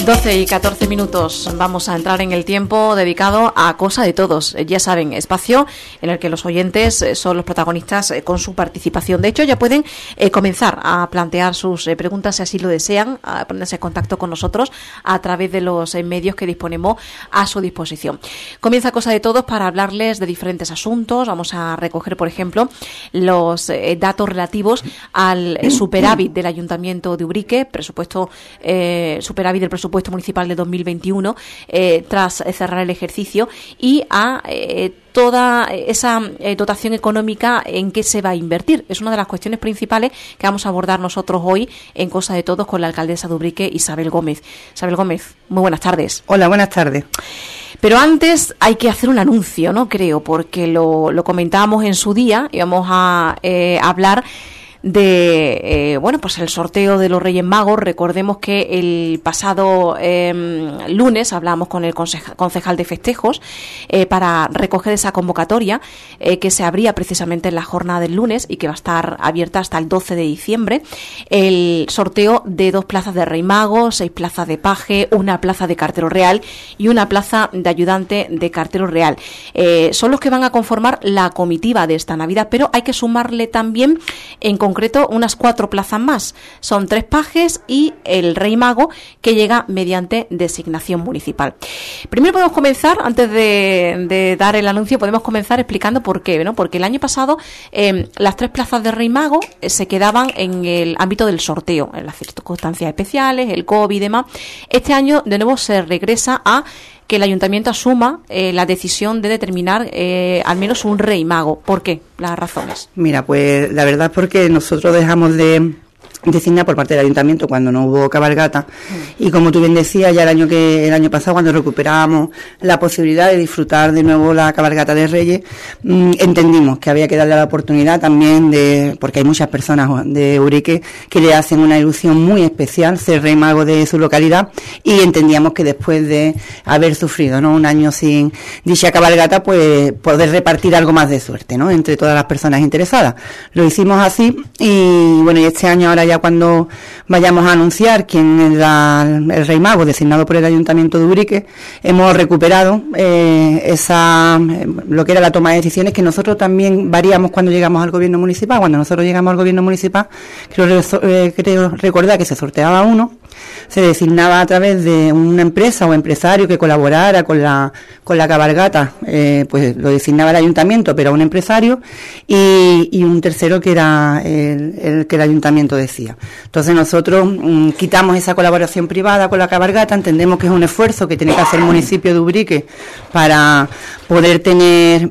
12:14. Vamos a entrar en el tiempo dedicado a Cosa de Todos. Ya saben, espacio en el que los oyentes son los protagonistas con su participación. De hecho, ya pueden comenzar a plantear sus preguntas si así lo desean, a ponerse en contacto con nosotros a través de los medios que disponemos a su disposición. Comienza Cosa de Todos para hablarles de diferentes asuntos. Vamos a recoger, por ejemplo, los datos relativos al superávit del Ayuntamiento de Ubrique, superávit del presupuesto municipal de 2021 tras cerrar el ejercicio, y a toda esa dotación económica en qué se va a invertir. Es una de las cuestiones principales que vamos a abordar nosotros hoy en Cosa de Todos con la alcaldesa de Ubrique, Isabel Gómez. Isabel Gómez, muy buenas tardes. Hola, buenas tardes. Pero antes hay que hacer un anuncio, ¿no? Creo, porque lo comentábamos en su día. Íbamos a hablar de pues el sorteo de los Reyes Magos. Recordemos que el pasado lunes hablábamos con el concejal de festejos para recoger esa convocatoria que se abría precisamente en la jornada del lunes y que va a estar abierta hasta el 12 de diciembre. El sorteo de 2 plazas de Rey Mago, 6 plazas de paje, 1 plaza de cartero real y 1 plaza de ayudante de cartero real. Son los que van a conformar la comitiva de esta Navidad, pero hay que sumarle también en concreto unas 4 plazas más. Son 3 pajes y el Rey Mago, que llega mediante designación municipal. Primero podemos comenzar, antes de dar el anuncio, podemos comenzar explicando por qué, ¿no? Porque el año pasado las 3 plazas de Rey Mago se quedaban en el ámbito del sorteo, en las circunstancias especiales, el COVID y demás. Este año de nuevo se regresa a que el ayuntamiento asuma la decisión de determinar al menos un Rey Mago. ¿Por qué? Las razones. Mira, pues la verdad es porque nosotros dejamos de designar por parte del ayuntamiento cuando no hubo cabalgata, y como tú bien decías, ya el año pasado, cuando recuperábamos la posibilidad de disfrutar de nuevo la cabalgata de Reyes, entendimos que había que darle la oportunidad también porque hay muchas personas de Ubrique que le hacen una ilusión muy especial ser Rey Mago de su localidad, y entendíamos que después de haber sufrido, ¿no?, un año sin dicha cabalgata, pues poder repartir algo más de suerte, ¿no?, entre todas las personas interesadas. Lo hicimos así, y bueno, y este año ahora ya cuando vayamos a anunciar quién es el Rey Mago designado por el Ayuntamiento de Ubrique, hemos recuperado lo que era la toma de decisiones, que nosotros también variamos cuando llegamos al gobierno municipal. Cuando nosotros llegamos al gobierno municipal, creo recordar que se sorteaba uno, se designaba a través de una empresa o empresario que colaborara con la cabalgata, pues lo designaba el ayuntamiento, pero a un empresario, y un tercero que era el que el ayuntamiento decía. Entonces nosotros quitamos esa colaboración privada con la cabalgata. Entendemos que es un esfuerzo que tiene que hacer el municipio de Ubrique para poder tener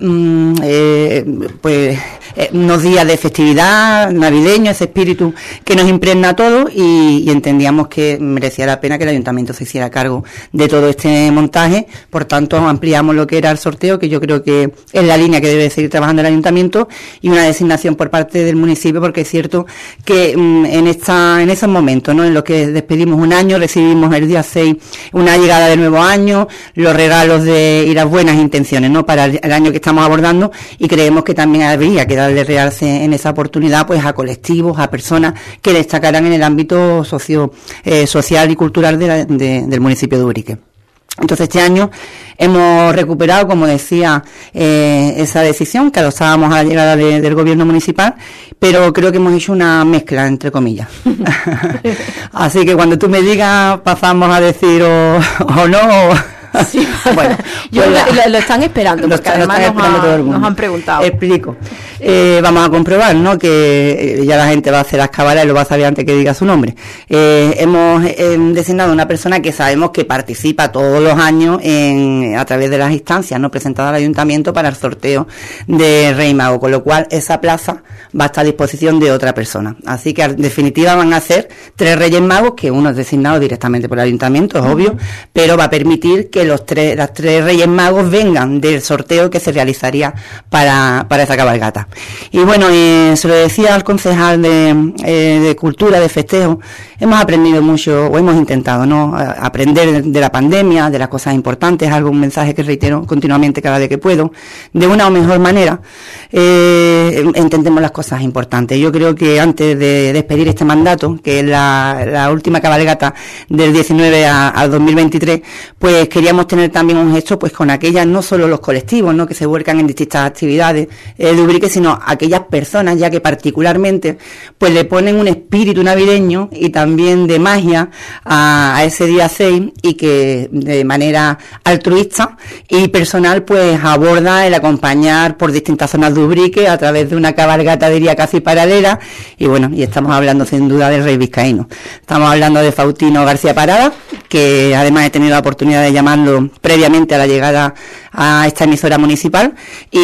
unos días de festividad navideño, ese espíritu que nos impregna a todos, y entendíamos que merecía la pena que el ayuntamiento se hiciera cargo de todo este montaje. Por tanto, ampliamos lo que era el sorteo, que yo creo que es la línea que debe seguir trabajando el ayuntamiento, y una designación por parte del municipio, porque es cierto que en esos momentos, ¿no?, en los que despedimos un año, recibimos el día 6 una llegada del nuevo año, los regalos y las buenas intenciones, ¿no?, para el año que estamos abordando, y creemos que también habría que darle realce en esa oportunidad pues a colectivos, a personas que destacarán en el ámbito social y cultural del municipio de Ubrique. Entonces este año hemos recuperado, como decía, esa decisión que adoptábamos a la llegada del gobierno municipal, pero creo que hemos hecho una mezcla, entre comillas. Así que cuando tú me digas, pasamos a decir o no. Sí, bueno, lo están esperando, porque además nos han preguntado. Explico. Vamos a comprobar, ¿no?, que ya la gente va a hacer las cabalas y lo va a saber antes que diga su nombre. Hemos designado una persona que sabemos que participa todos los años a través de las instancias, ¿no?, presentadas al ayuntamiento para el sorteo de Rey Mago, con lo cual esa plaza va a estar a disposición de otra persona. Así que en definitiva van a ser 3 Reyes Magos, que uno es designado directamente por el ayuntamiento, es obvio, pero va a permitir que las 3 Reyes Magos vengan del sorteo que se realizaría para esa cabalgata. Y bueno, se lo decía al concejal de Cultura, de Festejo, hemos aprendido mucho, o hemos intentado, ¿no?, aprender de la pandemia, de las cosas importantes, algo, un mensaje que reitero continuamente cada vez que puedo, de una o mejor manera, entendemos las cosas importantes. Yo creo que antes de despedir este mandato, que es la última cabalgata del 19 al 2023, pues queríamos tener también un gesto pues con aquellas, no solo los colectivos, ¿no?, que se vuelcan en distintas actividades de Ubrique, sino aquellas personas ya que particularmente pues le ponen un espíritu navideño y también de magia a ese día 6, y que de manera altruista y personal pues aborda el acompañar por distintas zonas de Ubrique a través de una cabalgata, diría, casi paralela. Y bueno, y estamos hablando sin duda del Rey Vizcaíno. Estamos hablando de Faustino García Parada, que además he tenido la oportunidad de llamarlo previamente a la llegada a esta emisora municipal,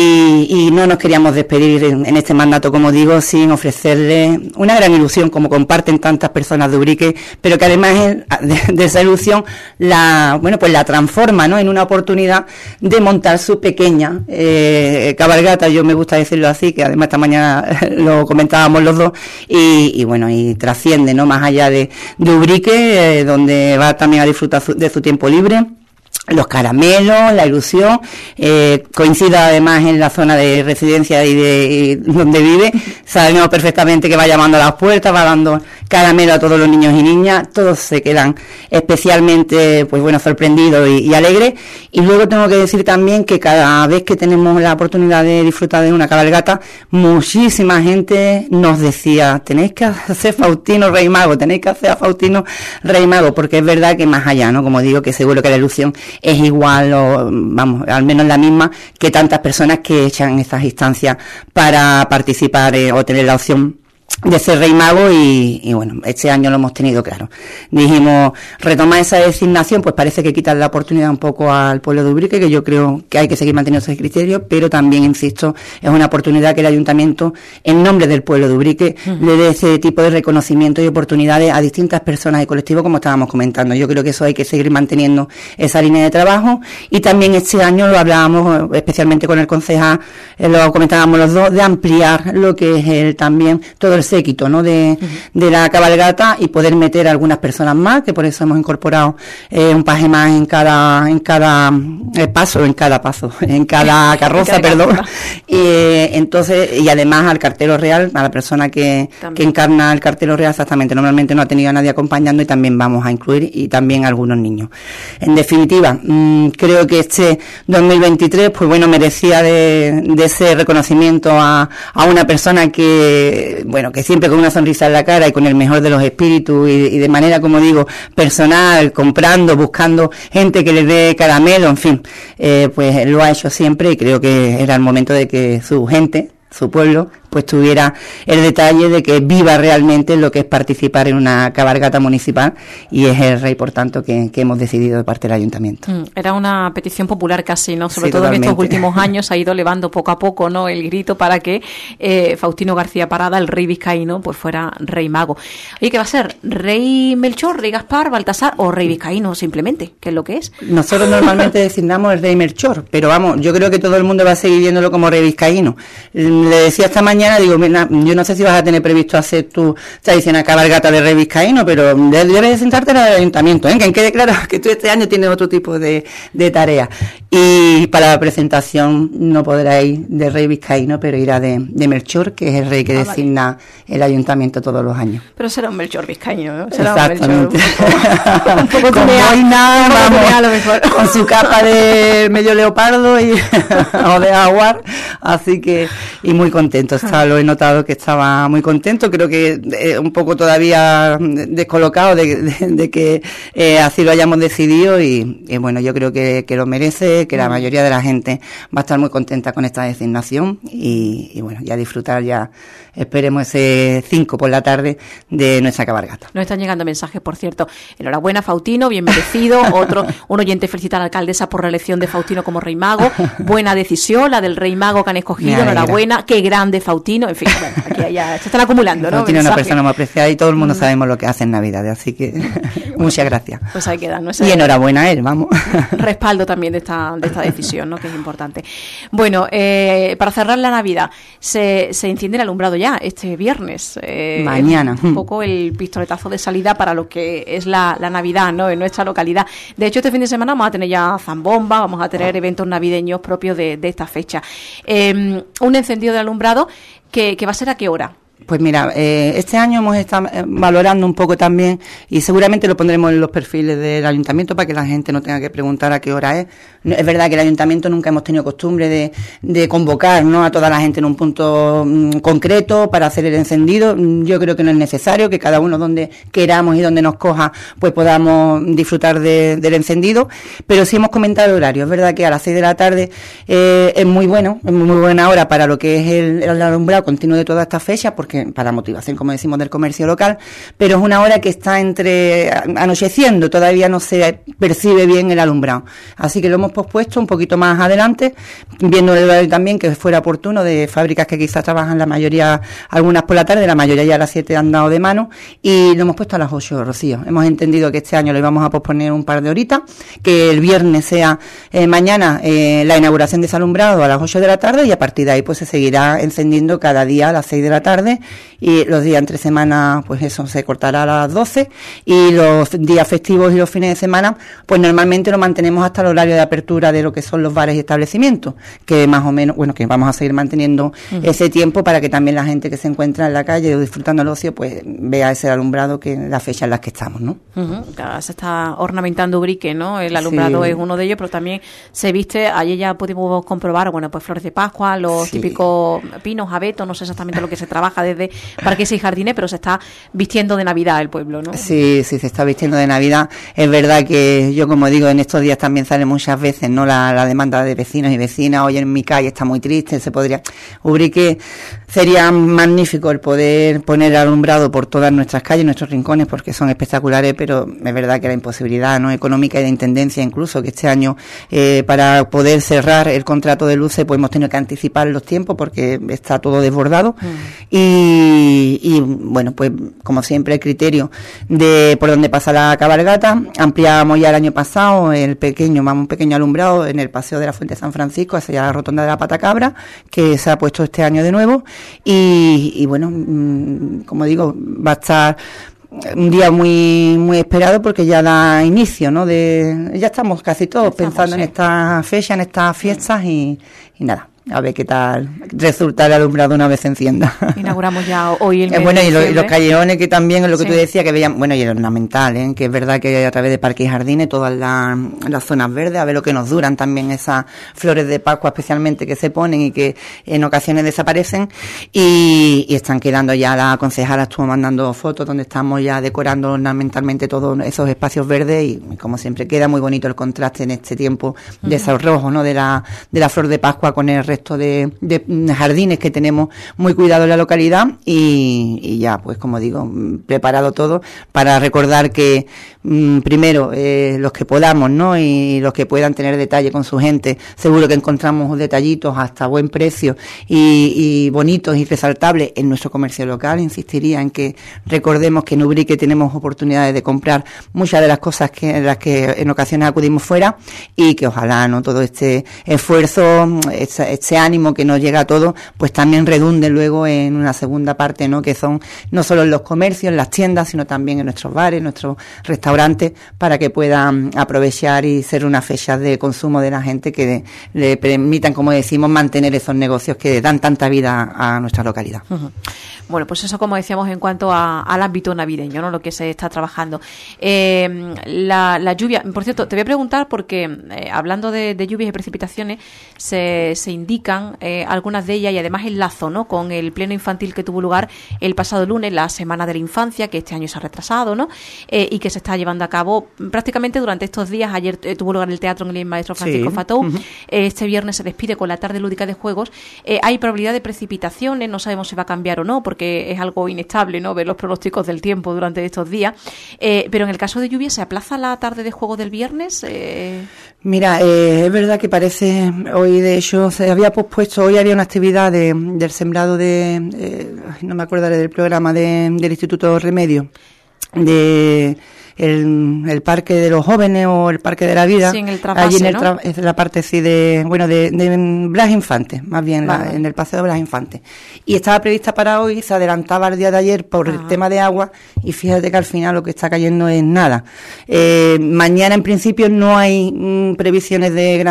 y no nos queríamos despedir en este mandato, como digo, sin ofrecerle una gran ilusión, como comparten tantas personas de Ubrique, pero que además de esa ilusión la transforma, ¿no?, en una oportunidad de montar su pequeña cabalgata. Yo me gusta decirlo así, que además esta mañana lo comentábamos los dos, y bueno, y trasciende, ¿no?, más allá de Ubrique, donde va también a disfrutar de su tiempo libre. Los caramelos, la ilusión, coincide además en la zona de residencia y donde vive. Sabemos perfectamente que va llamando a las puertas, va dando caramelo a todos los niños y niñas, todos se quedan especialmente, pues bueno, sorprendidos y alegres. Y luego tengo que decir también que cada vez que tenemos la oportunidad de disfrutar de una cabalgata, muchísima gente nos decía: tenéis que hacer Faustino Rey Mago, tenéis que hacer a Faustino Rey Mago, porque es verdad que más allá, ¿no?, como digo, que seguro que la ilusión es igual, o vamos, al menos la misma que tantas personas que echan estas instancias para participar o tener la opción de ser Rey Mago, y bueno, este año lo hemos tenido claro. Dijimos, retomar esa designación, pues parece que quitar la oportunidad un poco al pueblo de Ubrique, que yo creo que hay que seguir manteniendo ese criterio, pero también, insisto, es una oportunidad que el Ayuntamiento, en nombre del pueblo de Ubrique, le dé ese tipo de reconocimiento y oportunidades a distintas personas y colectivos, como estábamos comentando. Yo creo que eso hay que seguir manteniendo esa línea de trabajo, y también este año lo hablábamos especialmente con el concejal, lo comentábamos los dos, de ampliar lo que es también todo el séquito, ¿no?, de la cabalgata, y poder meter a algunas personas más, que por eso hemos incorporado un paje más en cada carroza, perdón. Entonces, y además al cartero real, a la persona que encarna el cartero real, exactamente. Normalmente no ha tenido a nadie acompañando, y también vamos a incluir, y también algunos niños. En definitiva, creo que este 2023, pues bueno, merecía de ese reconocimiento a una persona que, bueno, que siempre con una sonrisa en la cara y con el mejor de los espíritus, y de manera, como digo, personal, comprando, buscando gente que le dé caramelo, en fin, pues lo ha hecho siempre, y creo que era el momento de que su gente, su pueblo, pues tuviera el detalle de que viva realmente lo que es participar en una cabalgata municipal, y es el Rey, por tanto, que hemos decidido de parte del Ayuntamiento. Era una petición popular casi, ¿no? Sobre todo totalmente. En estos últimos años ha ido elevando poco a poco, ¿no?, el grito para que Faustino García Parada, el Rey Vizcaíno, pues fuera Rey Mago. Oye, ¿qué va a ser? ¿Rey Melchor, Rey Gaspar, Baltasar o Rey Vizcaíno simplemente? ¿Qué es lo que es? Nosotros normalmente designamos el Rey Melchor, pero vamos, yo creo que todo el mundo va a seguir viéndolo como Rey Vizcaíno. Le decía esta mañana, digo, mira, yo no sé si vas a tener previsto hacer tu tradicional cabalgata de Rey Vizcaíno, pero debes de sentarte en el Ayuntamiento, que quede claro que tú este año tienes otro tipo de tarea. Y para la presentación no podrá ir de Rey Vizcaíno, pero irá de Melchor, que es el rey que designa el Ayuntamiento todos los años. Pero será un Melchor Vizcaíno, ¿no? Será exactamente. Un poco con boina, vamos, a lo mejor. Con su capa de medio leopardo o de jaguar, así que, y muy contento. Lo he notado que estaba muy contento, creo que un poco todavía descolocado de que así lo hayamos decidido, y bueno, yo creo que lo merece, que la mayoría de la gente va a estar muy contenta con esta designación, y bueno, ya disfrutar, ya esperemos ese 5 por la tarde de nuestra cabalgata. Nos están llegando mensajes, por cierto. Enhorabuena, Faustino, bien merecido. Un oyente felicita a la alcaldesa por la elección de Faustino como Rey Mago. Buena decisión, la del Rey Mago que han escogido. Enhorabuena. Qué grande Faustino. Faustino, en fin, bueno, aquí ya se están acumulando, ¿no? Faustino es una persona muy apreciada y todo el mundo sabemos lo que hace en Navidades, así que muchas gracias. Pues ahí queda, ¿no? Y enhorabuena a él, vamos. Respaldo también de esta decisión, ¿no? Que es importante. Bueno, para cerrar la Navidad, se enciende el alumbrado ya este viernes. Mañana. Un poco el pistoletazo de salida para lo que es la Navidad, ¿no? En nuestra localidad. De hecho, este fin de semana vamos a tener ya zambomba, vamos a tener eventos navideños propios de esta fecha. Un encendido de alumbrado que va a ser ¿a qué hora? Pues mira, este año hemos estado valorando un poco también y seguramente lo pondremos en los perfiles del ayuntamiento para que la gente no tenga que preguntar a qué hora es. Es verdad que el ayuntamiento nunca hemos tenido costumbre de convocar, ¿no?, a toda la gente en un punto concreto para hacer el encendido. Yo creo que no es necesario, que cada uno donde queramos y donde nos coja pues podamos disfrutar del encendido, pero sí hemos comentado el horario. Es verdad que a las 6 de la tarde es muy bueno, es muy buena hora para lo que es el alumbrado continuo de toda esta fecha, porque para motivación, como decimos, del comercio local, pero es una hora que está anocheciendo, todavía no se percibe bien el alumbrado. Así que lo hemos pospuesto un poquito más adelante, viendo el horario también que fuera oportuno de fábricas que quizás trabajan la mayoría, algunas por la tarde, la mayoría ya a las 7 han dado de mano, y lo hemos puesto a las 8, Rocío. Hemos entendido que este año lo íbamos a posponer un par de horitas, que el viernes sea mañana la inauguración de ese alumbrado a las 8 de la tarde, y a partir de ahí pues se seguirá encendiendo cada día a las 6 de la tarde, y los días entre semana pues eso se cortará a las 12, y los días festivos y los fines de semana pues normalmente lo mantenemos hasta el horario de apertura de lo que son los bares y establecimientos, que más o menos, bueno, que vamos a seguir manteniendo ese tiempo para que también la gente que se encuentra en la calle o disfrutando el ocio pues vea ese alumbrado que en las fechas en las que estamos, ¿no? Claro, se está ornamentando Ubrique, ¿no? El alumbrado es uno de ellos, pero también se viste, ayer ya pudimos comprobar, bueno, pues flores de Pascua, los típicos pinos, abetos, no sé exactamente lo que se trabaja desde Parques y Jardines, pero se está vistiendo de Navidad el pueblo, ¿no? Sí, se está vistiendo de Navidad. Es verdad que yo, como digo, en estos días también sale muchas veces, ¿no?, la demanda de vecinos y vecinas. Oye, en mi calle está muy triste, se podría... Ubrique sería magnífico el poder poner alumbrado por todas nuestras calles, nuestros rincones, porque son espectaculares, pero es verdad que la imposibilidad, ¿no?, económica y de intendencia, incluso que este año para poder cerrar el contrato de luces pues hemos tenido que anticipar los tiempos porque está todo desbordado. Y bueno, pues como siempre el criterio de por dónde pasa la cabalgata. Ampliábamos ya el año pasado un pequeño alumbrado en el Paseo de la Fuente de San Francisco hacia la Rotonda de la Patacabra, que se ha puesto este año de nuevo, y bueno, como digo, va a estar un día muy muy esperado porque ya da inicio, ¿no? Ya estamos casi todos pensando en esta fecha, en estas fiestas, y nada, a ver qué tal resulta el alumbrado una vez se encienda. Inauguramos ya hoy el mes bueno, de y los callejones, que también es lo que tú decías, que veían, bueno, y el ornamental, que es verdad que a través de Parques y Jardines, todas las zonas verdes, a ver lo que nos duran también esas flores de Pascua especialmente que se ponen y que en ocasiones desaparecen, y están quedando ya, la concejala estuvo mandando fotos donde estamos ya decorando ornamentalmente todos esos espacios verdes, y como siempre queda muy bonito el contraste en este tiempo de esos rojos, ¿no?, de la flor de Pascua con el resto de jardines que tenemos muy cuidado en la localidad, y ya, pues como digo, preparado todo para recordar que primero los que podamos, ¿no?, y los que puedan tener detalle con su gente, seguro que encontramos detallitos hasta buen precio y bonitos y resaltables en nuestro comercio local. Insistiría en que recordemos que en Ubrique tenemos oportunidades de comprar muchas de las cosas en las que en ocasiones acudimos fuera, y que ojalá, ¿no?, todo este esfuerzo, ese ánimo que nos llega a todos, pues también redunde luego en una segunda parte, ¿no?, que son no solo en los comercios, en las tiendas, sino también en nuestros bares, en nuestros restaurantes, para que puedan aprovechar y ser una fecha de consumo de la gente que le permitan, como decimos, mantener esos negocios que dan tanta vida a nuestra localidad. Bueno, pues eso, como decíamos, en cuanto al ámbito navideño, ¿no?, lo que se está trabajando. La lluvia, por cierto, te voy a preguntar porque hablando de lluvias y precipitaciones, se indican algunas de ellas, y además enlazo, ¿no?, con el pleno infantil que tuvo lugar el pasado lunes, la Semana de la Infancia, que este año se ha retrasado, ¿no?, y que se está llevando a cabo prácticamente durante estos días. Ayer tuvo lugar el teatro en el maestro Francisco Fatou. Este viernes se despide con la tarde lúdica de juegos. Hay probabilidad de precipitaciones, no sabemos si va a cambiar o no, porque porque es algo inestable, ¿no?, ver los pronósticos del tiempo durante estos días. Pero en el caso de lluvia, ¿se aplaza la tarde de juego del viernes? Mira, es verdad que parece, hoy de hecho se había pospuesto, hoy había una actividad del sembrado no me acordaré del programa del Instituto Remedio, el Parque de los Jóvenes o el Parque de la Vida. Sí, en el trasvase, allí en ¿no? es la parte sí de Blas Infante, más bien vale. En el Paseo de Blas Infante. Y estaba prevista para hoy, se adelantaba el día de ayer por el tema de agua, y fíjate que al final lo que está cayendo es nada. Mañana en principio no hay previsiones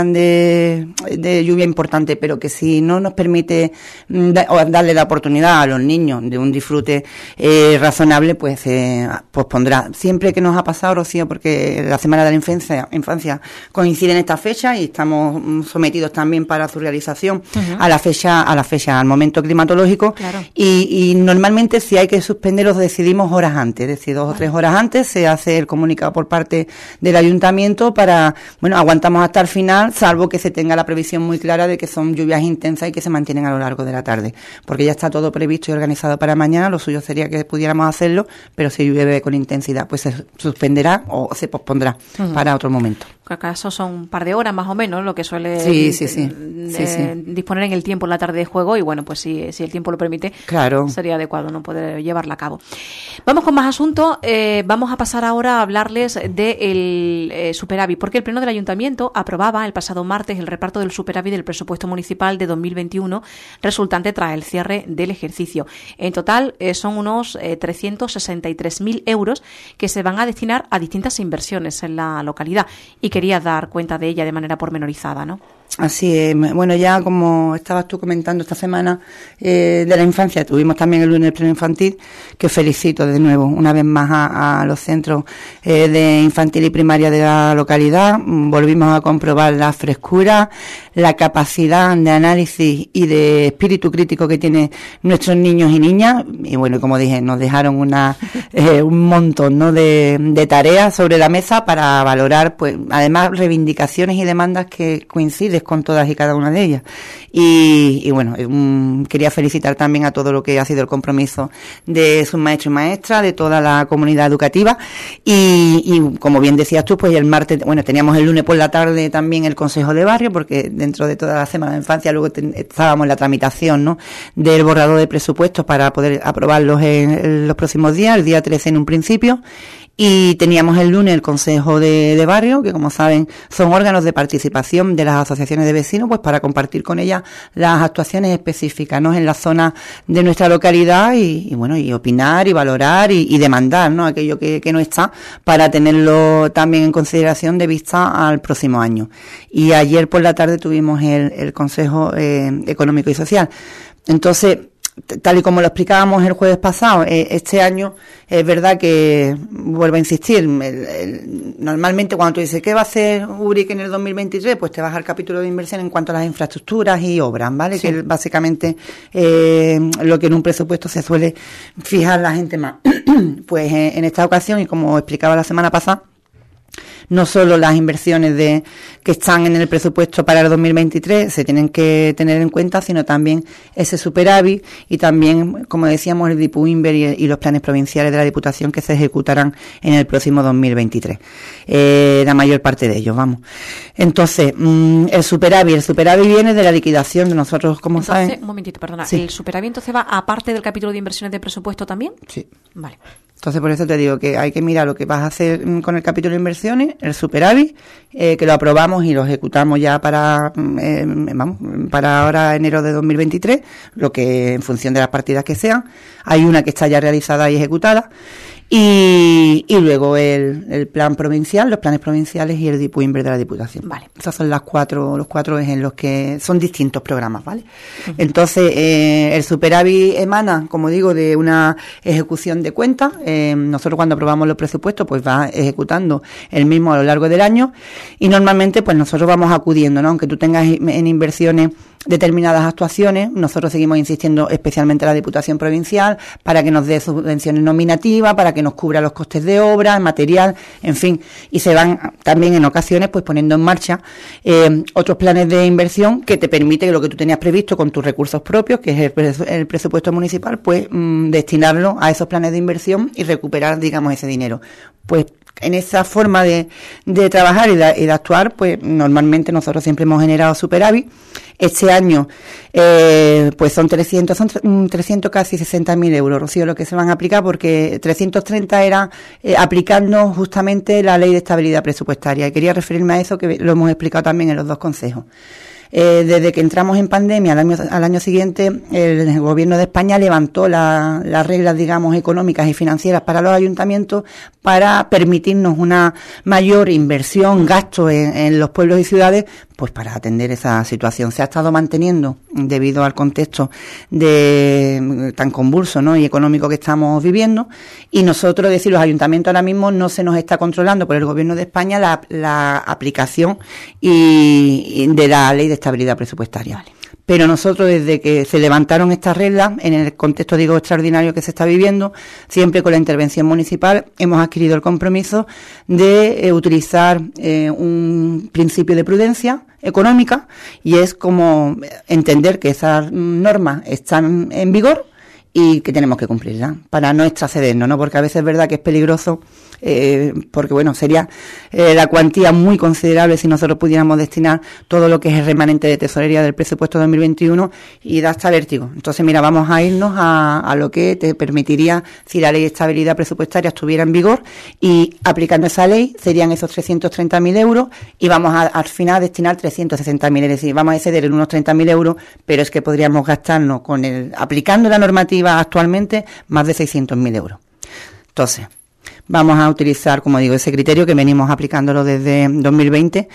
de lluvia importante, pero que si no nos permite darle la oportunidad a los niños de un disfrute razonable, pues pondrá. Siempre que nos ha pasado, Rocío, porque la Semana de la Infancia coincide en esta fecha y estamos sometidos también para su realización a la fecha, al momento climatológico. Claro. Y normalmente si hay que suspenderlo decidimos horas antes, es decir, 2 o 3 horas antes se hace el comunicado por parte del ayuntamiento aguantamos hasta el final, salvo que se tenga la previsión muy clara de que son lluvias intensas y que se mantienen a lo largo de la tarde, porque ya está todo previsto y organizado para mañana. Lo suyo sería que pudiéramos hacerlo, pero si llueve con intensidad, pues se suspenderá o se pospondrá para otro momento. ¿Acaso son un par de horas más o menos lo que suele disponer en el tiempo en la tarde de juego? Y bueno, pues si el tiempo lo permite, claro, sería adecuado no poder llevarla a cabo. Vamos con más asuntos. Vamos a pasar ahora a hablarles del superávit, porque el Pleno del Ayuntamiento aprobaba el pasado martes el reparto del superávit del presupuesto municipal de 2021 resultante tras el cierre del ejercicio. En total son unos 363.000 euros que se van a destinar a distintas inversiones en la localidad, y quería dar cuenta de ella de manera pormenorizada, ¿no? Así es. Bueno, ya como estabas tú comentando esta semana de la infancia, tuvimos también el lunes el pleno infantil, que felicito de nuevo una vez más a los centros de infantil y primaria de la localidad. Volvimos a comprobar la frescura, la capacidad de análisis y de espíritu crítico que tienen nuestros niños y niñas. Y bueno, como dije, nos dejaron un montón, ¿no?, de tareas sobre la mesa para valorar, pues además reivindicaciones y demandas que coinciden con todas y cada una de ellas. Y bueno, quería felicitar también a todo lo que ha sido el compromiso de sus maestros y maestras, de toda la comunidad educativa. Y como bien decías tú, pues el martes, teníamos el lunes por la tarde también el Consejo de Barrio, porque dentro de toda la Semana de Infancia luego estábamos en la tramitación, ¿no?, del borrador de presupuestos para poder aprobarlos en los próximos días, el día 13 en un principio. Y teníamos el lunes el Consejo de Barrio, que como saben son órganos de participación de las asociaciones de vecinos, pues para compartir con ellas las actuaciones específicas, ¿no?, en la zona de nuestra localidad y opinar y valorar y demandar, ¿no?, aquello que no está, para tenerlo también en consideración de vista al próximo año. Y ayer por la tarde tuvimos el Consejo Económico y Social. Entonces, tal y como lo explicábamos el jueves pasado, este año es verdad que, vuelvo a insistir, normalmente cuando tú dices ¿qué va a hacer URIC en el 2023? Pues te vas al capítulo de inversión en cuanto a las infraestructuras y obras, ¿vale? Sí. Que es básicamente lo que en un presupuesto se suele fijar la gente más. Pues en esta ocasión, y como explicaba la semana pasada, no solo las inversiones que están en el presupuesto para el 2023 se tienen que tener en cuenta, sino también ese superávit y también, como decíamos, el DIPUINVER y los planes provinciales de la Diputación que se ejecutarán en el próximo 2023. La mayor parte de ellos, vamos. Entonces, el superávit viene de la liquidación de nosotros, como saben. Un momentito, perdona. Sí. ¿El superávit entonces va aparte del capítulo de inversiones de presupuesto también? Sí. Vale. Entonces, por eso te digo que hay que mirar lo que vas a hacer con el capítulo de inversiones, el superávit, que lo aprobamos y lo ejecutamos ya para ahora enero de 2023, lo que en función de las partidas que sean. Hay una que está ya realizada y ejecutada. Y luego el plan provincial, los planes provinciales y el DIPUINVER de la Diputación. Vale. Esos son los cuatro ejes en los que son distintos programas, ¿vale? Uh-huh. Entonces, el superávit emana, como digo, de una ejecución de cuentas. Nosotros cuando aprobamos los presupuestos, pues va ejecutando el mismo a lo largo del año y normalmente, pues nosotros vamos acudiendo, ¿no? Aunque tú tengas en inversiones determinadas actuaciones. Nosotros seguimos insistiendo especialmente a la Diputación Provincial para que nos dé subvenciones nominativas, para que nos cubra los costes de obra, material, en fin, y se van también en ocasiones pues poniendo en marcha otros planes de inversión que te permite lo que tú tenías previsto con tus recursos propios, que es el presupuesto municipal, pues destinarlo a esos planes de inversión y recuperar, digamos, ese dinero. Pues en esa forma de trabajar y de actuar, pues normalmente nosotros siempre hemos generado superávit. Este año, pues son 300 casi 60.000 euros, Rocío, lo que se van a aplicar, porque 330 era aplicando justamente la Ley de Estabilidad Presupuestaria. Y quería referirme a eso, que lo hemos explicado también en los dos consejos. Desde que entramos en pandemia al año siguiente, el Gobierno de España levantó las reglas, digamos, económicas y financieras para los ayuntamientos para permitirnos una mayor inversión, gasto en los pueblos y ciudades, pues para atender esa situación. Se ha estado manteniendo debido al contexto tan convulso, ¿no?, y económico que estamos viviendo, y nosotros, es decir, los ayuntamientos ahora mismo no se nos está controlando por el Gobierno de España la aplicación de la Ley de Estabilidad Presupuestaria. Vale. Pero nosotros, desde que se levantaron estas reglas, en el contexto, digo, extraordinario que se está viviendo, siempre con la intervención municipal, hemos adquirido el compromiso de utilizar un principio de prudencia económica, y es como entender que esas normas están en vigor y que tenemos que cumplirlas para no excedernos, ¿no? Porque a veces es verdad que es peligroso, porque bueno, sería la cuantía muy considerable si nosotros pudiéramos destinar todo lo que es el remanente de tesorería del presupuesto 2021, y da hasta vértigo. Entonces, mira, vamos a irnos a lo que te permitiría, si la Ley de Estabilidad Presupuestaria estuviera en vigor, y aplicando esa ley serían esos 330.000 euros, y vamos al final a destinar 360.000, es decir, vamos a exceder en unos 30.000 euros, pero es que podríamos gastarnos aplicando la normativa actualmente más de 600.000 euros. Entonces, vamos a utilizar, como digo, ese criterio que venimos aplicándolo desde 2020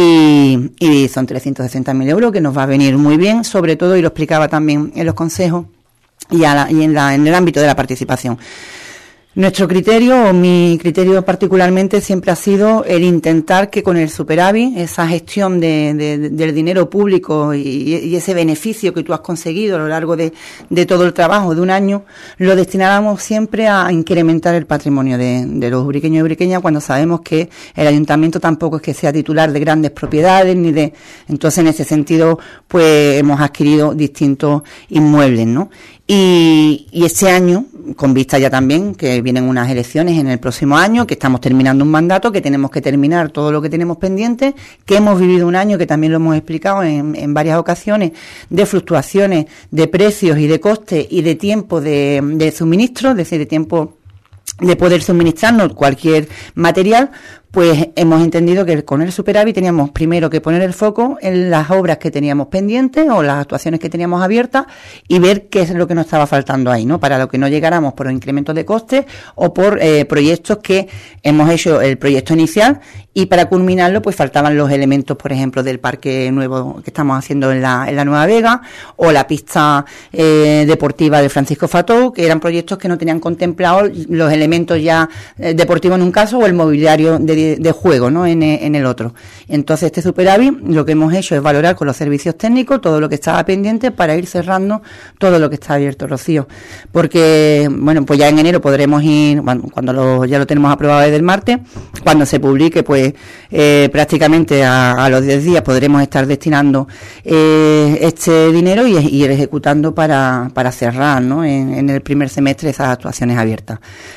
y son 360.000 euros, que nos va a venir muy bien, sobre todo, y lo explicaba también en los consejos y en el ámbito de la participación. Nuestro criterio, o mi criterio particularmente, siempre ha sido el intentar que con el superávit, esa gestión del dinero público y ese beneficio que tú has conseguido a lo largo de todo el trabajo de un año, lo destináramos siempre a incrementar el patrimonio de los ubriqueños y ubriqueñas, cuando sabemos que el ayuntamiento tampoco es que sea titular de grandes propiedades, entonces en ese sentido, pues hemos adquirido distintos inmuebles, ¿no? Y este año, con vista ya también que vienen unas elecciones en el próximo año, que estamos terminando un mandato, que tenemos que terminar todo lo que tenemos pendiente, que hemos vivido un año, que también lo hemos explicado en varias ocasiones, de fluctuaciones de precios y de costes y de tiempo de suministro, es decir, de tiempo de poder suministrarnos cualquier material. Pues hemos entendido que con el superávit teníamos primero que poner el foco en las obras que teníamos pendientes o las actuaciones que teníamos abiertas y ver qué es lo que nos estaba faltando ahí, ¿no? Para lo que no llegáramos por incrementos de costes o por proyectos que hemos hecho el proyecto inicial, y para culminarlo pues faltaban los elementos, por ejemplo, del parque nuevo que estamos haciendo en la Nueva Vega, o la pista deportiva de Francisco Fatou, que eran proyectos que no tenían contemplados los elementos ya deportivos en un caso, o el mobiliario de juego, ¿no?, en el otro. Entonces, este superávit, lo que hemos hecho es valorar con los servicios técnicos todo lo que estaba pendiente para ir cerrando todo lo que está abierto, Rocío. Porque, bueno, pues ya en enero podremos ir, cuando ya lo tenemos aprobado desde el martes, cuando se publique, pues prácticamente a los 10 días podremos estar destinando este dinero y ir ejecutando para cerrar, ¿no?, en el primer semestre esas actuaciones abiertas.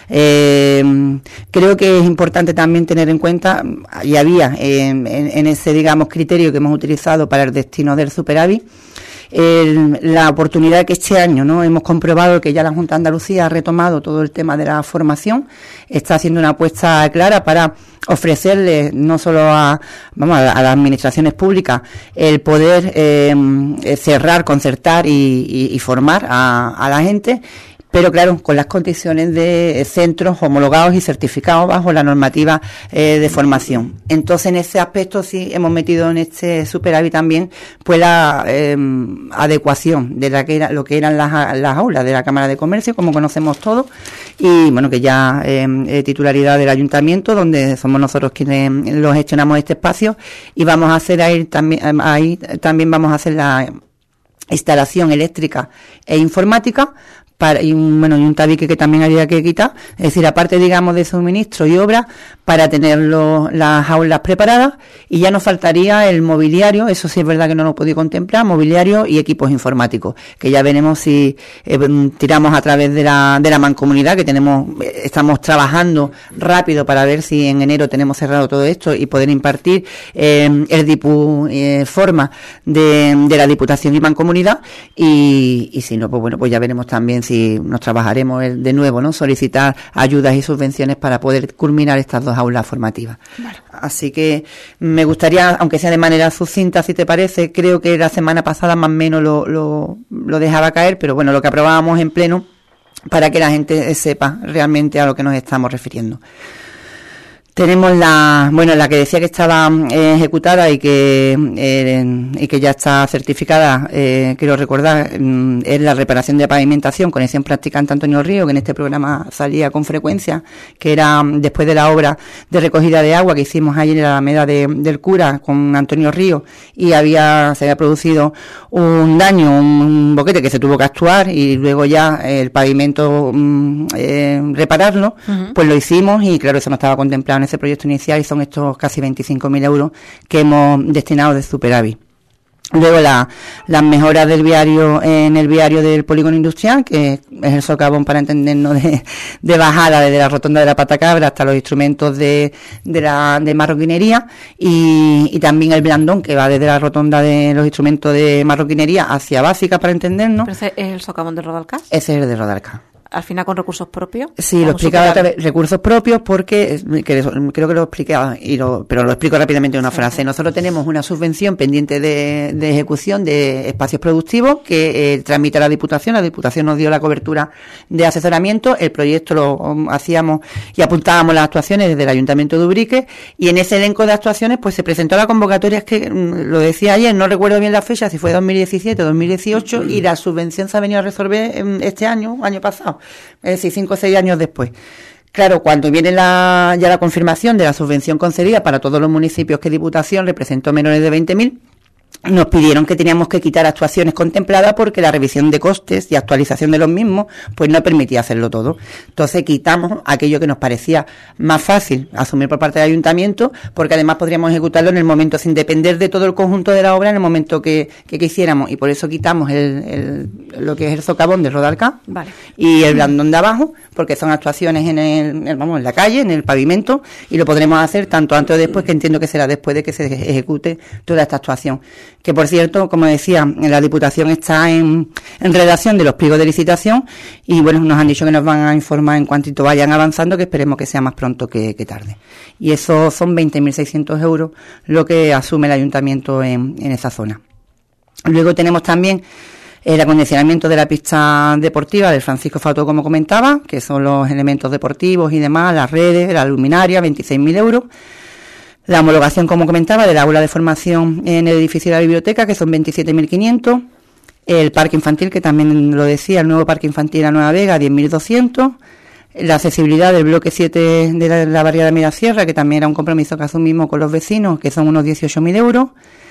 Creo que es importante también tener en cuenta, y había en ese, digamos, criterio que hemos utilizado para el destino del superávit, la oportunidad que este año, ¿no?, hemos comprobado que ya la Junta de Andalucía ha retomado todo el tema de la formación, está haciendo una apuesta clara para ofrecerle no solo a las administraciones públicas el poder cerrar, concertar y formar a la gente, pero claro, con las condiciones de centros homologados y certificados bajo la normativa de formación. Entonces, en ese aspecto sí hemos metido en este superávit también pues la adecuación de lo que eran las aulas de la Cámara de Comercio, como conocemos todos, y bueno, que ya titularidad del Ayuntamiento, donde somos nosotros quienes los gestionamos este espacio, y vamos a hacer ahí también vamos a hacer instalación eléctrica e informática, y un tabique que también había que quitar, es decir, aparte, digamos, de suministro y obra, para tener las aulas preparadas, y ya nos faltaría el mobiliario. Eso sí es verdad que no lo he podido contemplar, mobiliario y equipos informáticos, que ya veremos si tiramos a través de la mancomunidad, que estamos trabajando rápido para ver si en enero tenemos cerrado todo esto y poder impartir el DIPU forma de la Diputación y Mancomunidad, y si no, pues bueno, pues ya veremos también si nos trabajaremos de nuevo, ¿no? Solicitar ayudas y subvenciones para poder culminar estas 2 aulas formativas. Vale. Así que me gustaría, aunque sea de manera sucinta, si te parece, creo que la semana pasada más o menos lo dejaba caer, pero bueno, lo que aprobábamos en pleno, para que la gente sepa realmente a lo que nos estamos refiriendo. Tenemos la que decía que estaba ejecutada y que ya está certificada, quiero recordar, es la reparación de pavimentación, conexión practicante Antonio Río, que en este programa salía con frecuencia, que era después de la obra de recogida de agua que hicimos ayer en la Alameda del Cura con Antonio Río, y se había producido un daño, un boquete que se tuvo que actuar, y luego ya el pavimento repararlo. Uh-huh. Pues lo hicimos, y claro, eso no estaba contemplado en ese proyecto inicial, y son estos casi 25.000 euros que hemos destinado de superávit. Luego las mejoras del viario, en el viario del polígono industrial, que es el socavón, para entendernos, de bajada desde la rotonda de la Patacabra hasta los instrumentos de marroquinería, y también el blandón, que va desde la rotonda de los instrumentos de marroquinería hacia básica, para entendernos. ¿Pero ese es el socavón de Rodalcá? Ese es el de Rodalcá. Al final con recursos propios. Sí, lo explicaba otra vez, recursos propios, porque creo que lo explicaba, pero lo explico rápidamente en una frase. Nosotros tenemos una subvención pendiente de ejecución de espacios productivos que tramita la Diputación nos dio la cobertura de asesoramiento, el proyecto lo hacíamos y apuntábamos las actuaciones desde el Ayuntamiento de Ubrique, y en ese elenco de actuaciones pues se presentó la convocatoria, es que lo decía ayer, no recuerdo bien la fecha, si fue 2017 o 2018, y la subvención se ha venido a resolver este año pasado. Es decir, 5 o 6 años después. Claro, cuando viene ya la confirmación de la subvención concedida para todos los municipios que Diputación representó menores de 20.000, nos pidieron que teníamos que quitar actuaciones contempladas porque la revisión de costes y actualización de los mismos pues no permitía hacerlo todo. Entonces quitamos aquello que nos parecía más fácil asumir por parte del ayuntamiento, porque además podríamos ejecutarlo en el momento, sin depender de todo el conjunto de la obra, en el momento que quisiéramos, y por eso quitamos lo que es el socavón de Rodalcá. Vale. Y el blandón de abajo, porque son actuaciones en la calle, en el pavimento, y lo podremos hacer tanto antes o después, que entiendo que será después de que se ejecute toda esta actuación. Que, por cierto, como decía, la Diputación está en redacción de los pliegos de licitación, y bueno, nos han dicho que nos van a informar en cuantito vayan avanzando, que esperemos que sea más pronto que tarde. Y eso son 20.600 euros lo que asume el ayuntamiento en esa zona. Luego tenemos también el acondicionamiento de la pista deportiva del Francisco Fato, como comentaba, que son los elementos deportivos y demás, las redes, la luminaria, 26.000 euros. La homologación, como comentaba, del aula de formación en el edificio de la biblioteca, que son 27.500. El parque infantil, que también lo decía, el nuevo parque infantil a Nueva Vega, 10.200. La accesibilidad del bloque 7 de la barriada de Mirasierra, que también era un compromiso que asumimos con los vecinos, que son unos 18.000 euros.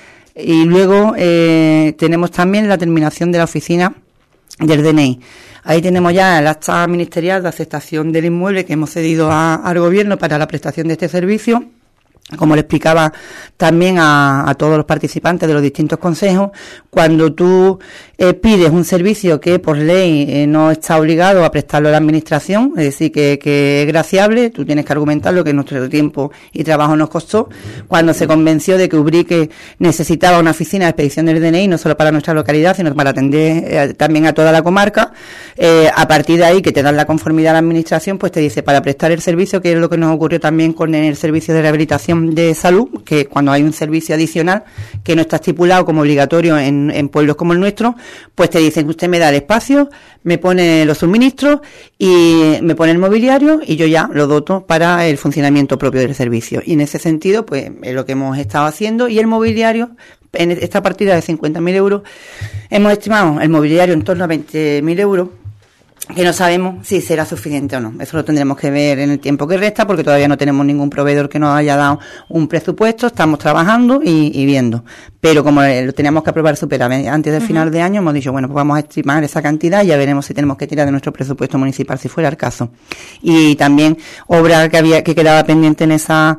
Y luego tenemos también la terminación de la oficina del DNI. Ahí tenemos ya el acta ministerial de aceptación del inmueble que hemos cedido al gobierno para la prestación de este servicio. Como le explicaba también a todos los participantes de los distintos consejos, cuando tú pides un servicio que por ley no está obligado a prestarlo a la administración, es decir, que es graciable, tú tienes que argumentar lo que nuestro tiempo y trabajo nos costó. Cuando se convenció de que Ubrique necesitaba una oficina de expedición del DNI, no solo para nuestra localidad, sino para atender también a toda la comarca, a partir de ahí, que te dan la conformidad a la administración, pues te dice, para prestar el servicio, que es lo que nos ocurrió también con el servicio de rehabilitación de salud, que cuando hay un servicio adicional que no está estipulado como obligatorio en pueblos como el nuestro, pues te dicen que usted me da el espacio, me pone los suministros y me pone el mobiliario, y yo ya lo doto para el funcionamiento propio del servicio. Y en ese sentido, pues es lo que hemos estado haciendo. Y el mobiliario, en esta partida de 50.000 euros, hemos estimado el mobiliario en torno a 20.000 euros, que no sabemos si será suficiente o no. Eso lo tendremos que ver en el tiempo que resta, porque todavía no tenemos ningún proveedor que nos haya dado un presupuesto. Estamos trabajando y viendo. pero como lo teníamos que aprobar superávit antes del final de año, hemos dicho, bueno, pues vamos a estimar esa cantidad y ya veremos si tenemos que tirar de nuestro presupuesto municipal, si fuera el caso. Y también obra que quedaba pendiente en esa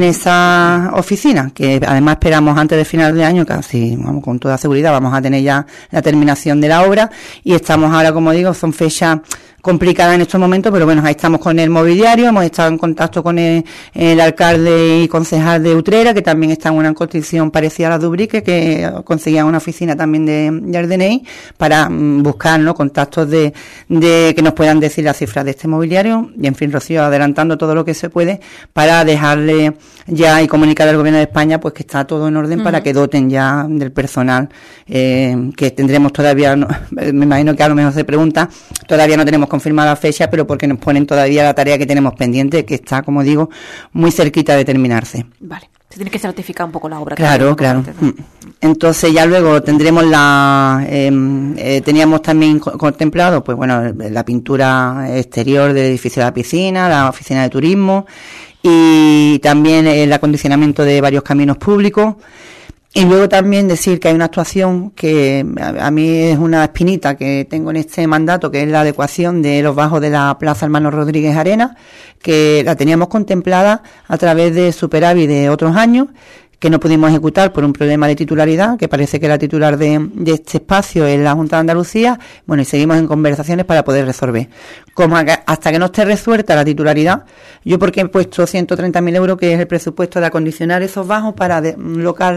oficina, que además esperamos antes del final de año, casi, vamos, con toda seguridad, vamos a tener ya la terminación de la obra, y estamos ahora, como digo, son fechas complicada en estos momentos, pero bueno, ahí estamos con el mobiliario, hemos estado en contacto con el alcalde y concejal de Utrera, que también está en una condición parecida a la de Ubrique, que conseguían una oficina también del DNI, para buscar, ¿no?, contactos de que nos puedan decir las cifras de este mobiliario, y en fin, Rocío, adelantando todo lo que se puede, para dejarle ya y comunicar al Gobierno de España pues que está todo en orden para que doten ya del personal, que tendremos todavía, me imagino que a lo mejor se pregunta, todavía no tenemos confirmada la fecha, pero porque nos ponen todavía la tarea que tenemos pendiente, que está, como digo, muy cerquita de terminarse. Vale, se tiene que certificar un poco la obra. Claro. Entonces ya luego tendremos teníamos también contemplado, pues bueno, la pintura exterior del edificio de la piscina, la oficina de turismo, y también el acondicionamiento de varios caminos públicos. Y luego también decir que hay una actuación que a mí es una espinita que tengo en este mandato, que es la adecuación de los bajos de la Plaza Hermano Rodríguez Arenas, que la teníamos contemplada a través de superávit de otros años, que no pudimos ejecutar por un problema de titularidad, que parece que la titular de este espacio es la Junta de Andalucía. Bueno, y seguimos en conversaciones para poder resolver. Como hasta que no esté resuelta la titularidad, yo porque he puesto 130.000 euros, que es el presupuesto de acondicionar esos bajos para un local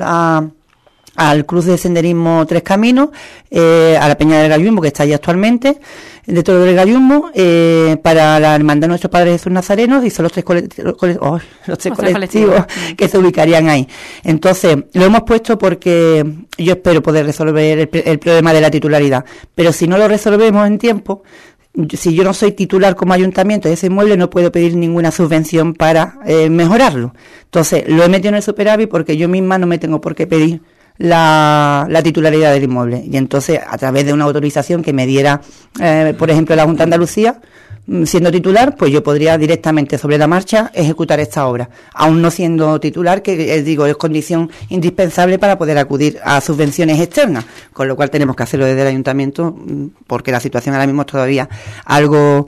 al Cruz de Senderismo Tres Caminos, a la Peña del Gallumbo, que está allí actualmente, de todo el Gallumbo, para la Hermandad de Nuestro Padre Jesús Nazareno, y son los tres colectivos que se ubicarían ahí. Entonces, lo hemos puesto porque yo espero poder resolver el problema de la titularidad, pero si no lo resolvemos en tiempo, si yo no soy titular como ayuntamiento de ese inmueble, no puedo pedir ninguna subvención para mejorarlo. Entonces, lo he metido en el superávit porque yo misma no me tengo por qué pedir la titularidad del inmueble, y entonces a través de una autorización que me diera por ejemplo la Junta de Andalucía, siendo titular, pues yo podría directamente sobre la marcha ejecutar esta obra, aún no siendo titular, que digo, es condición indispensable para poder acudir a subvenciones externas, con lo cual tenemos que hacerlo desde el ayuntamiento, porque la situación ahora mismo es todavía algo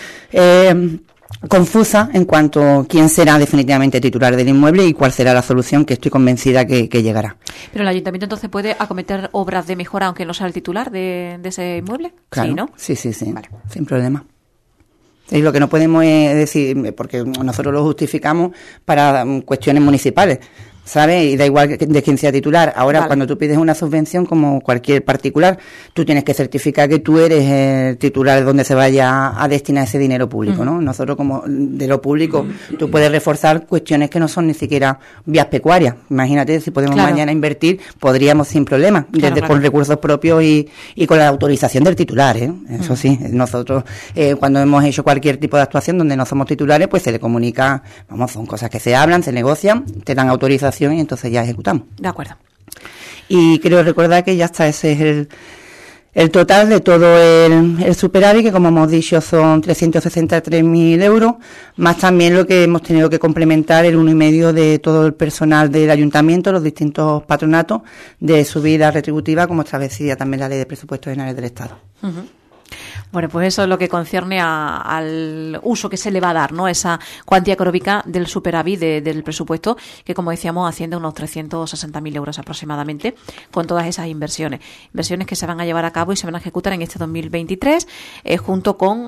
confusa en cuanto a quién será definitivamente titular del inmueble y cuál será la solución, que estoy convencida que llegará. Pero el ayuntamiento entonces puede acometer obras de mejora aunque no sea el titular de ese inmueble. Claro, sí, ¿no? Sí, vale, sin problema. Y lo que no podemos decir, porque nosotros lo justificamos para cuestiones municipales, ¿sabes? Y da igual de quién sea titular. Ahora, vale, cuando tú pides una subvención, como cualquier particular, tú tienes que certificar que tú eres el titular donde se vaya a destinar ese dinero público, ¿no? Nosotros, como de lo público, tú puedes reforzar cuestiones que no son ni siquiera vías pecuarias. Imagínate, si podemos mañana invertir, podríamos sin problema, con recursos propios y con la autorización del titular, ¿eh? Eso sí, nosotros, cuando hemos hecho cualquier tipo de actuación donde no somos titulares, pues se le comunica, vamos, son cosas que se hablan, se negocian, te dan autorización y entonces ya ejecutamos. De acuerdo. Y creo recordar que ya está, ese es el total de todo el superávit, que como hemos dicho son 363.000 euros, más también lo que hemos tenido que complementar el 1,5 de todo el personal del ayuntamiento, los distintos patronatos, de subida retributiva, como establecía también la Ley de Presupuestos Generales del Estado. Bueno, pues eso es lo que concierne al uso que se le va a dar, ¿no? Esa cuantía económica del superávit del presupuesto, que como decíamos asciende a unos 360.000 euros aproximadamente, con todas esas inversiones que se van a llevar a cabo y se van a ejecutar en este 2023, junto con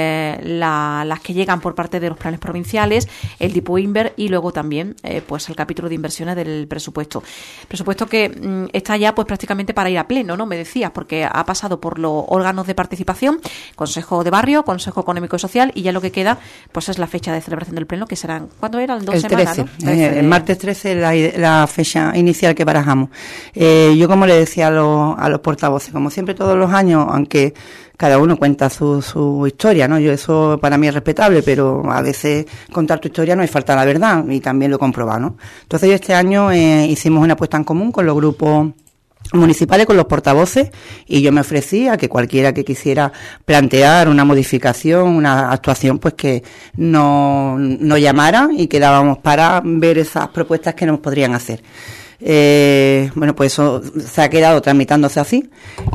las que llegan por parte de los planes provinciales, el tipo Inver y luego también pues el capítulo de inversiones del presupuesto que está ya pues prácticamente para ir a pleno, ¿no? Me decías, porque ha pasado por los órganos de participación, Consejo de Barrio, Consejo Económico y Social, y ya lo que queda pues es la fecha de celebración del pleno, que serán, ¿cuándo eran? 2 semanas, 13, ¿no? El martes 13 la fecha inicial que barajamos. Yo, como le decía a los portavoces, como siempre todos los años, aunque cada uno cuenta su historia, ¿no? Yo, eso para mí es respetable, pero a veces contar tu historia no es falta la verdad, y también lo he comprobado, ¿no? Entonces yo este año hicimos una apuesta en común con los grupos municipales, con los portavoces, y yo me ofrecí a que cualquiera que quisiera plantear una modificación, una actuación, pues que no llamara y quedábamos para ver esas propuestas que nos podrían hacer. bueno, pues eso se ha quedado tramitándose así.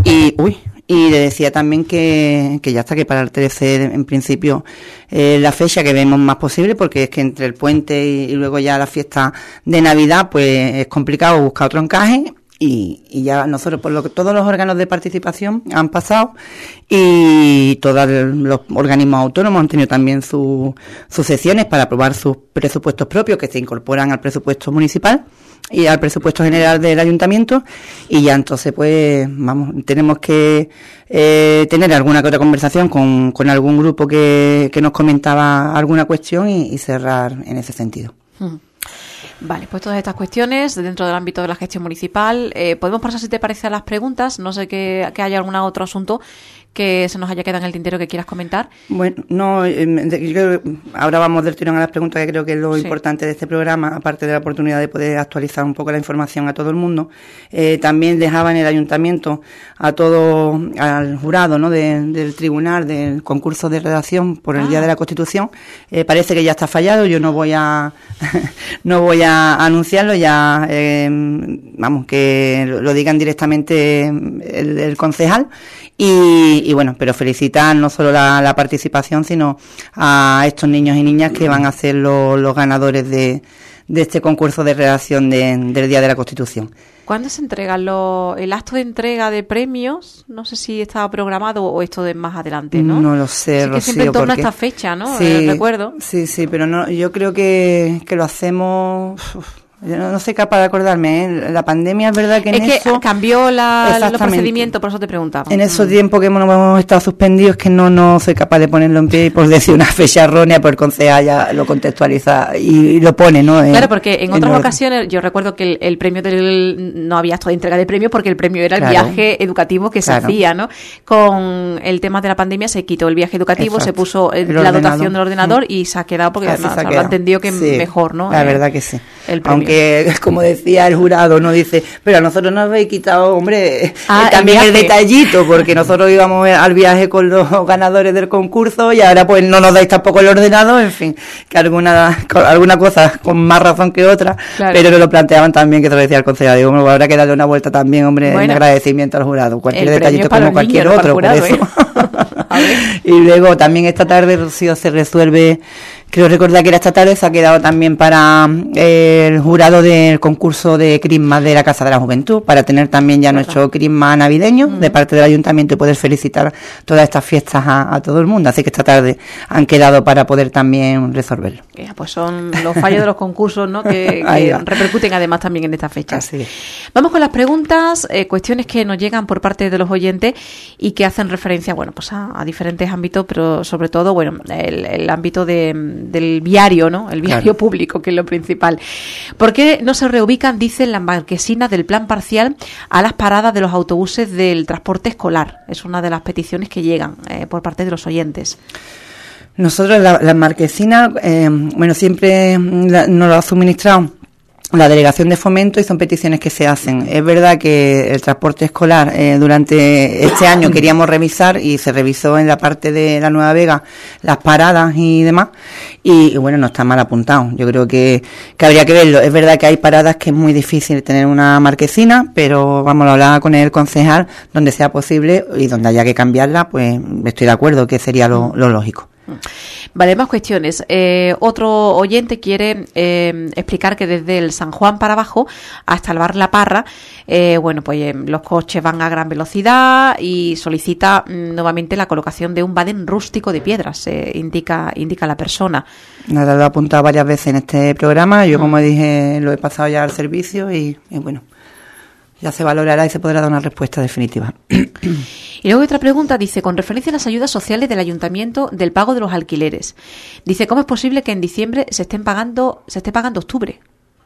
Y le decía también que ya está, que para el 13 en principio la fecha que vemos más posible, porque es que entre el puente y luego ya la fiesta de Navidad pues es complicado buscar otro encaje. Y ya nosotros, todos los órganos de participación han pasado y todos los organismos autónomos han tenido también sus sesiones para aprobar sus presupuestos propios que se incorporan al presupuesto municipal y al presupuesto general del ayuntamiento, y ya entonces pues tenemos que tener alguna que otra conversación con algún grupo que nos comentaba alguna cuestión y cerrar en ese sentido. Vale, pues todas estas cuestiones dentro del ámbito de la gestión municipal. Podemos pasar, si te parece, a las preguntas. No sé que haya algún otro asunto que se nos haya quedado en el tintero que quieras comentar. Bueno, no, yo ahora vamos del tirón a las preguntas, que creo que es lo importante de este programa, aparte de la oportunidad de poder actualizar un poco la información a todo el mundo. También dejaba en el ayuntamiento al jurado, ¿no?, del tribunal del concurso de redacción por el Día de la Constitución. Parece que ya está fallado. Yo no voy a anunciarlo ya, que lo digan directamente el concejal. Y bueno, pero felicitar no solo la participación, sino a estos niños y niñas que van a ser los ganadores de este concurso de redacción del Día de la Constitución. ¿Cuándo se entrega el acto de entrega de premios? No sé si estaba programado o esto de más adelante, ¿no? No lo sé, sí, que siempre en torno a esta fecha, ¿no? Sí, recuerdo. Sí, pero no, yo creo que lo hacemos... Yo no soy capaz de acordarme, ¿eh? La pandemia es verdad que eso cambió los procedimientos, por eso te preguntaba. En esos tiempos que hemos estado suspendidos, que no soy capaz de ponerlo en pie, y por decir una fecha errónea, pues el concejal ya lo contextualiza y lo pone, ¿no? Claro, porque en otras ocasiones yo recuerdo que el premio no había acto de entrega de premios, porque el premio era el viaje educativo que se hacía, ¿no? Con el tema de la pandemia se quitó el viaje educativo, Exacto. Se puso la dotación del ordenador y se ha quedado, porque además se ha entendido que mejor, ¿no? La verdad que sí. El premio. Que, como decía el jurado, no dice, pero a nosotros nos habéis quitado, hombre, también el detallito, porque nosotros íbamos al viaje con los ganadores del concurso y ahora pues no nos dais tampoco el ordenador, en fin, que alguna cosa con más razón que otra, claro. Pero que lo planteaban también, que te lo decía el concejal, digo, bueno, habrá que darle una vuelta también, hombre, en agradecimiento al jurado, cualquier detallito como cualquier otro, jurado, por eso. Y luego también esta tarde, Rocío, se resuelve, creo recordar que era esta tarde, se ha quedado también para el jurado del concurso de Crisma de la Casa de la Juventud, para tener también ya nuestro Crisma navideño de parte del ayuntamiento y poder felicitar todas estas fiestas a todo el mundo. Así que esta tarde han quedado para poder también resolverlo. Pues son los fallos de los concursos, ¿no?, que repercuten además también en esta fecha. Así es. Vamos con las preguntas, cuestiones que nos llegan por parte de los oyentes y que hacen referencia, bueno, pues a diferentes ámbitos, pero sobre todo, bueno, el ámbito del viario, ¿no? El viario público, que es lo principal. ¿Por qué no se reubican, dicen, las marquesinas del plan parcial a las paradas de los autobuses del transporte escolar? Es una de las peticiones que llegan por parte de los oyentes. Nosotros las marquesinas, siempre nos lo ha suministrado la Delegación de Fomento y son peticiones que se hacen. Es verdad que el transporte escolar durante este año queríamos revisar y se revisó en la parte de la Nueva Vega las paradas y demás y bueno, no está mal apuntado. Yo creo que habría que verlo. Es verdad que hay paradas que es muy difícil tener una marquesina, pero vamos a hablar con el concejal donde sea posible y donde haya que cambiarla, pues estoy de acuerdo que sería lo lógico. Vale, más cuestiones. Otro oyente quiere explicar que desde el San Juan para abajo hasta el bar La Parra, los coches van a gran velocidad y solicita nuevamente la colocación de un badén rústico de piedras, indica la persona. Nada, lo he apuntado varias veces en este programa. Yo, como dije, lo he pasado ya al servicio y bueno, ya se valorará y se podrá dar una respuesta definitiva. Y luego otra pregunta, dice, con referencia a las ayudas sociales del ayuntamiento del pago de los alquileres. Dice, ¿cómo es posible que en diciembre se esté pagando octubre?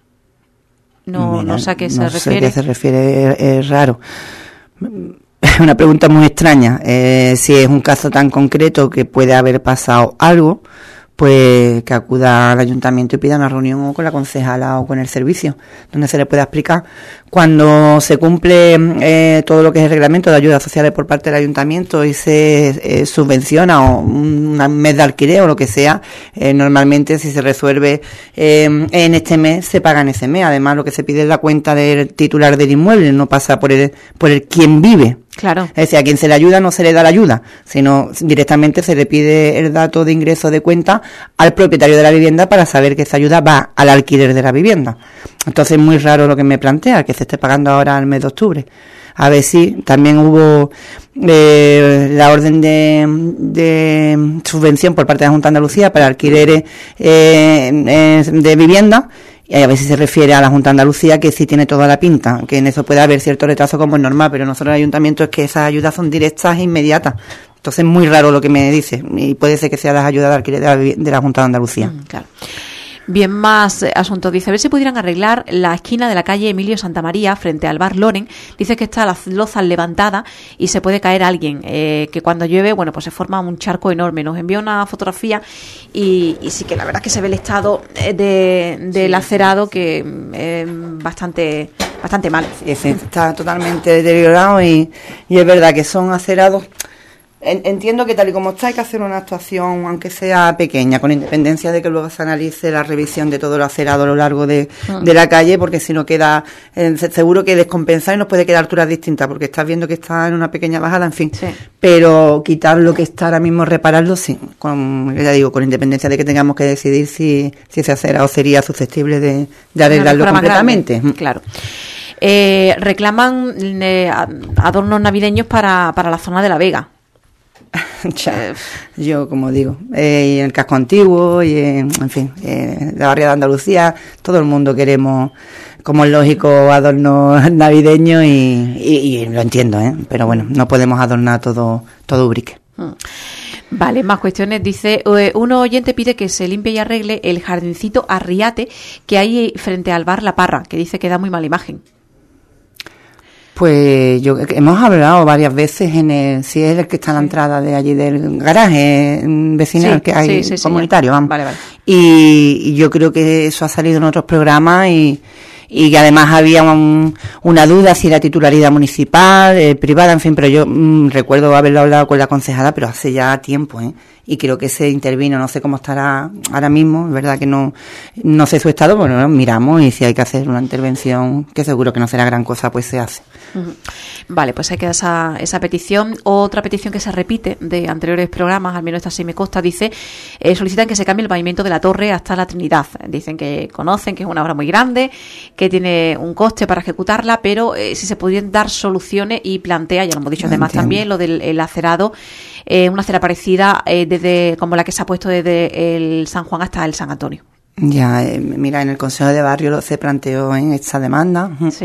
No sé a qué se refiere. No sé a qué se refiere, es raro. Es una pregunta muy extraña. Si es un caso tan concreto que puede haber pasado algo, pues que acuda al ayuntamiento y pida una reunión o con la concejala o con el servicio, donde se le pueda explicar. Cuando se cumple todo lo que es el reglamento de ayudas sociales por parte del ayuntamiento y se subvenciona o un mes de alquiler o lo que sea, normalmente si se resuelve en este mes, se paga en ese mes. Además, lo que se pide es la cuenta del titular del inmueble, no pasa por el quien vive. Claro. Es decir, a quien se le ayuda no se le da la ayuda, sino directamente se le pide el dato de ingreso de cuenta al propietario de la vivienda para saber que esa ayuda va al alquiler de la vivienda. Entonces es muy raro lo que me plantea, que se esté pagando ahora al mes de octubre. A ver si también hubo la orden de subvención por parte de la Junta de Andalucía para alquileres de vivienda. Y a ver si se refiere a la Junta de Andalucía, que sí tiene toda la pinta, que en eso puede haber cierto retraso como es normal, pero nosotros el ayuntamiento es que esas ayudas son directas e inmediatas. Entonces es muy raro lo que me dice, y puede ser que sea las ayudas de alquiler de la Junta de Andalucía. Claro. Bien, más asuntos. Dice, a ver si pudieran arreglar la esquina de la calle Emilio Santamaría frente al bar Loren. Dice que está las lozas levantadas y se puede caer alguien, que cuando llueve, bueno, pues se forma un charco enorme. Nos envió una fotografía y sí que la verdad es que se ve el estado del acerado, que bastante mal. Sí, está totalmente deteriorado y es verdad que son acerados. Entiendo que tal y como está hay que hacer una actuación, aunque sea pequeña, con independencia de que luego se analice la revisión de todo lo acerado a lo largo de la calle, porque si no queda, seguro que descompensar y nos puede quedar alturas distintas, porque estás viendo que está en una pequeña bajada, en fin. Sí. Pero quitar lo que está ahora mismo, repararlo, sí, ya digo, con independencia de que tengamos que decidir si ese acerado sería susceptible de arreglarlo completamente. Claro. Reclaman adornos navideños para la zona de La Vega. Yo, como digo, y en el casco antiguo y en fin, la barriada de Andalucía, todo el mundo queremos, como es lógico, adornos navideños y lo entiendo, pero bueno, no podemos adornar todo Ubrique. Vale, más cuestiones. Dice, un oyente pide que se limpie y arregle el jardincito Arriate que hay frente al bar La Parra, que dice que da muy mala imagen. Pues hemos hablado varias veces si es el que está en la entrada de allí del garaje vecinal que hay comunitario, vamos. Vale. Y yo creo que eso ha salido en otros programas y que además había una duda si era titularidad municipal, privada, en fin, pero yo recuerdo haberlo hablado con la concejala, pero hace ya tiempo, y creo que se intervino, no sé cómo estará ahora mismo, es verdad que no sé su estado, bueno, miramos y si hay que hacer una intervención, que seguro que no será gran cosa, pues se hace. Vale, pues hay que dar esa petición. Otra petición que se repite de anteriores programas, al menos esta sí me consta, dice, solicitan que se cambie el pavimento de la torre hasta la Trinidad. Dicen que conocen que es una obra muy grande, que tiene un coste para ejecutarla, pero si se pudieran dar soluciones, y plantea, ya lo hemos dicho además también, lo del acerado, una acera parecida desde como la que se ha puesto desde el San Juan hasta el San Antonio. Ya, mira, en el Consejo de Barrio se planteó en esta demanda. Sí.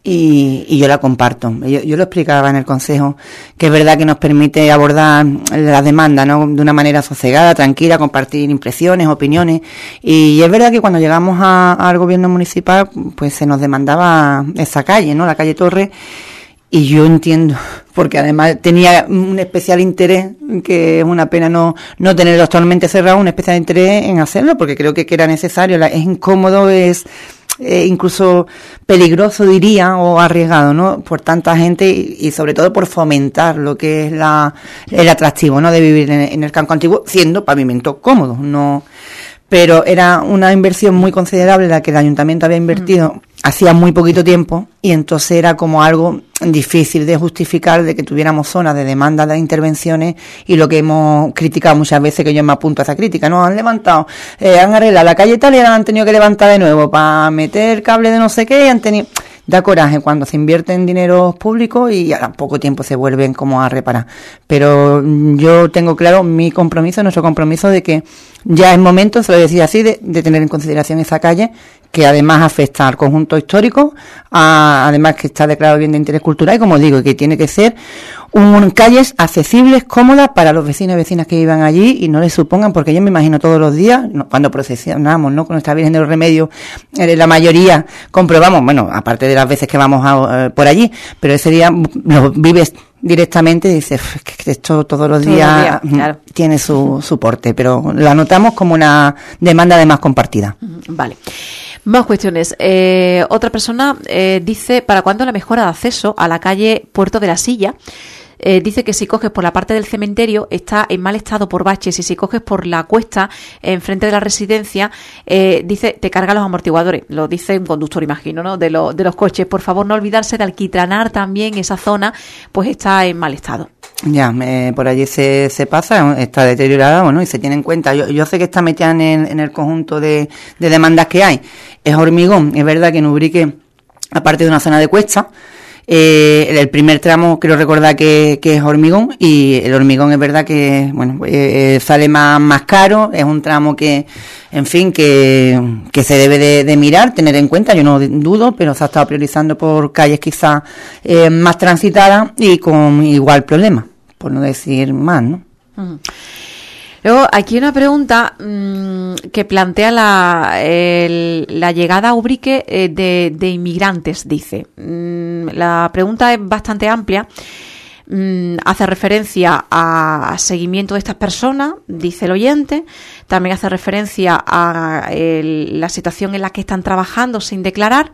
Y yo la comparto. Yo lo explicaba en el Consejo, que es verdad que nos permite abordar la demanda, ¿no?, de una manera sosegada, tranquila, compartir impresiones, opiniones, y es verdad que cuando llegamos al gobierno municipal, pues se nos demandaba esa calle, ¿no?, la calle Torre, y yo entiendo, porque además tenía un especial interés, que es una pena no tenerlo actualmente cerrado, un especial interés en hacerlo, porque creo que era necesario, es incómodo, es incluso peligroso, diría, o arriesgado, ¿no?, por tanta gente y sobre todo por fomentar lo que es el atractivo, ¿no?, de vivir en el campo antiguo, siendo pavimento cómodo, no. Pero era una inversión muy considerable la que el ayuntamiento había invertido hacía muy poquito tiempo, y entonces era como algo difícil de justificar, de que tuviéramos zonas de demanda de intervenciones, y lo que hemos criticado muchas veces, que yo me apunto a esa crítica, ¿no?, han levantado, han arreglado la calle tal y ahora han tenido que levantar de nuevo para meter cable de no sé qué, y han tenido... Da coraje cuando se invierte en dineros públicos y a poco tiempo se vuelven como a reparar. Pero yo tengo claro mi compromiso, nuestro compromiso, de que ya es momento, se lo decía así, de tener en consideración esa calle, que además afecta al conjunto histórico, además que está declarado bien de interés cultural, y como digo, que tiene que ser calles accesibles, cómodas para los vecinos y vecinas que vivan allí y no les supongan, porque yo me imagino todos los días, cuando procesionamos, ¿no?, con nuestra Virgen de los Remedios, la mayoría comprobamos, bueno, aparte de las veces que vamos por allí, pero ese día lo vives directamente, dices que esto todos los días claro, tiene su porte, pero la notamos como una demanda además compartida. Vale. Más cuestiones. Otra persona dice, ¿para cuándo la mejora de acceso a la calle Puerto de la Silla? Dice que si coges por la parte del cementerio está en mal estado por baches, y si coges por la cuesta enfrente de la residencia, dice, te carga los amortiguadores. Lo dice un conductor, imagino, ¿no? De los coches. Por favor, no olvidarse de alquitranar también esa zona, pues está en mal estado. Ya, por allí se pasa, está deteriorada, bueno, y se tiene en cuenta. Yo sé que está metida en el conjunto de demandas que hay. Es hormigón, es verdad que en Ubrique, aparte de una zona de cuesta, el primer tramo creo recordar que es hormigón, y el hormigón es verdad que sale más caro. Es un tramo que, en fin, que se debe de mirar, tener en cuenta. Yo no dudo, pero se ha estado priorizando por calles quizás más transitadas y con igual problema, por no decir más, ¿no? Luego, aquí hay una pregunta que plantea la llegada a Ubrique de inmigrantes, dice. La pregunta es bastante amplia. Hace referencia a seguimiento de estas personas, dice el oyente. También hace referencia a la situación en la que están trabajando sin declarar.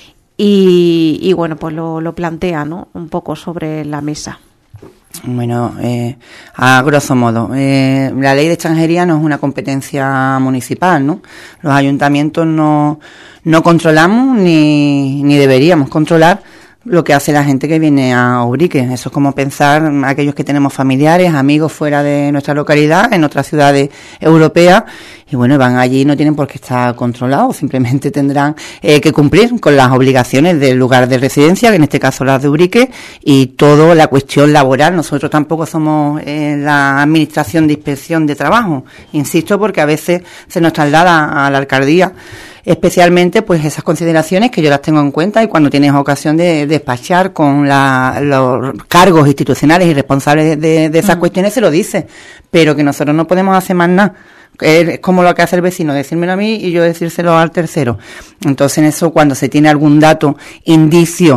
Y bueno, pues lo plantea, ¿no? Un poco sobre la mesa. Bueno, a grosso modo, la ley de extranjería no es una competencia municipal, ¿no? Los ayuntamientos no controlamos ni deberíamos controlar lo que hace la gente que viene a Ubrique. Eso es como pensar aquellos que tenemos familiares, amigos fuera de nuestra localidad, en otras ciudades europeas, y bueno, van allí y no tienen por qué estar controlados, simplemente tendrán que cumplir con las obligaciones del lugar de residencia, que en este caso las de Ubrique, y toda la cuestión laboral. Nosotros tampoco somos la administración de inspección de trabajo, insisto, porque a veces se nos traslada a la alcaldía especialmente pues esas consideraciones, que yo las tengo en cuenta, y cuando tienes ocasión de despachar con los cargos institucionales y responsables de esas cuestiones se lo dice, pero que nosotros no podemos hacer más nada. Es como lo que hace el vecino, decírmelo a mí y yo decírselo al tercero. Entonces, en eso, cuando se tiene algún dato, indicio,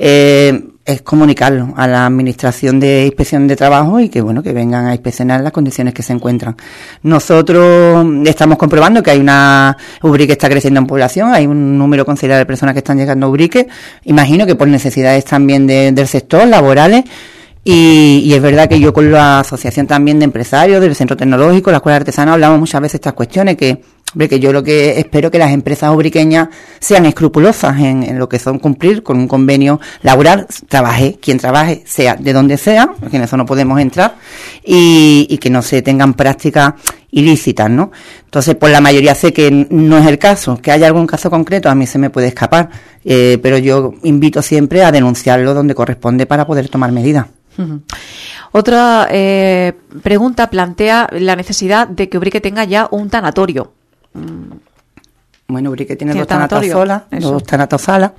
es comunicarlo a la Administración de Inspección de Trabajo, y que bueno, que vengan a inspeccionar las condiciones que se encuentran. Nosotros estamos comprobando que Ubrique está creciendo en población, hay un número considerable de personas que están llegando a Ubrique, imagino que por necesidades también del sector, laborales. Y es verdad que yo con la asociación también de empresarios, del centro tecnológico, la escuela artesana, hablamos muchas veces de estas cuestiones, que yo lo que espero que las empresas ubriqueñas sean escrupulosas en lo que son cumplir con un convenio laboral, trabaje quien trabaje, sea de donde sea, porque en eso no podemos entrar, y que no se tengan prácticas ilícitas, ¿no? Entonces, pues la mayoría sé que no es el caso, que haya algún caso concreto, a mí se me puede escapar, pero yo invito siempre a denunciarlo donde corresponde para poder tomar medidas. Otra pregunta plantea la necesidad de que Ubrique tenga ya un tanatorio. Bueno, Ubrique tiene dos tanatosalas,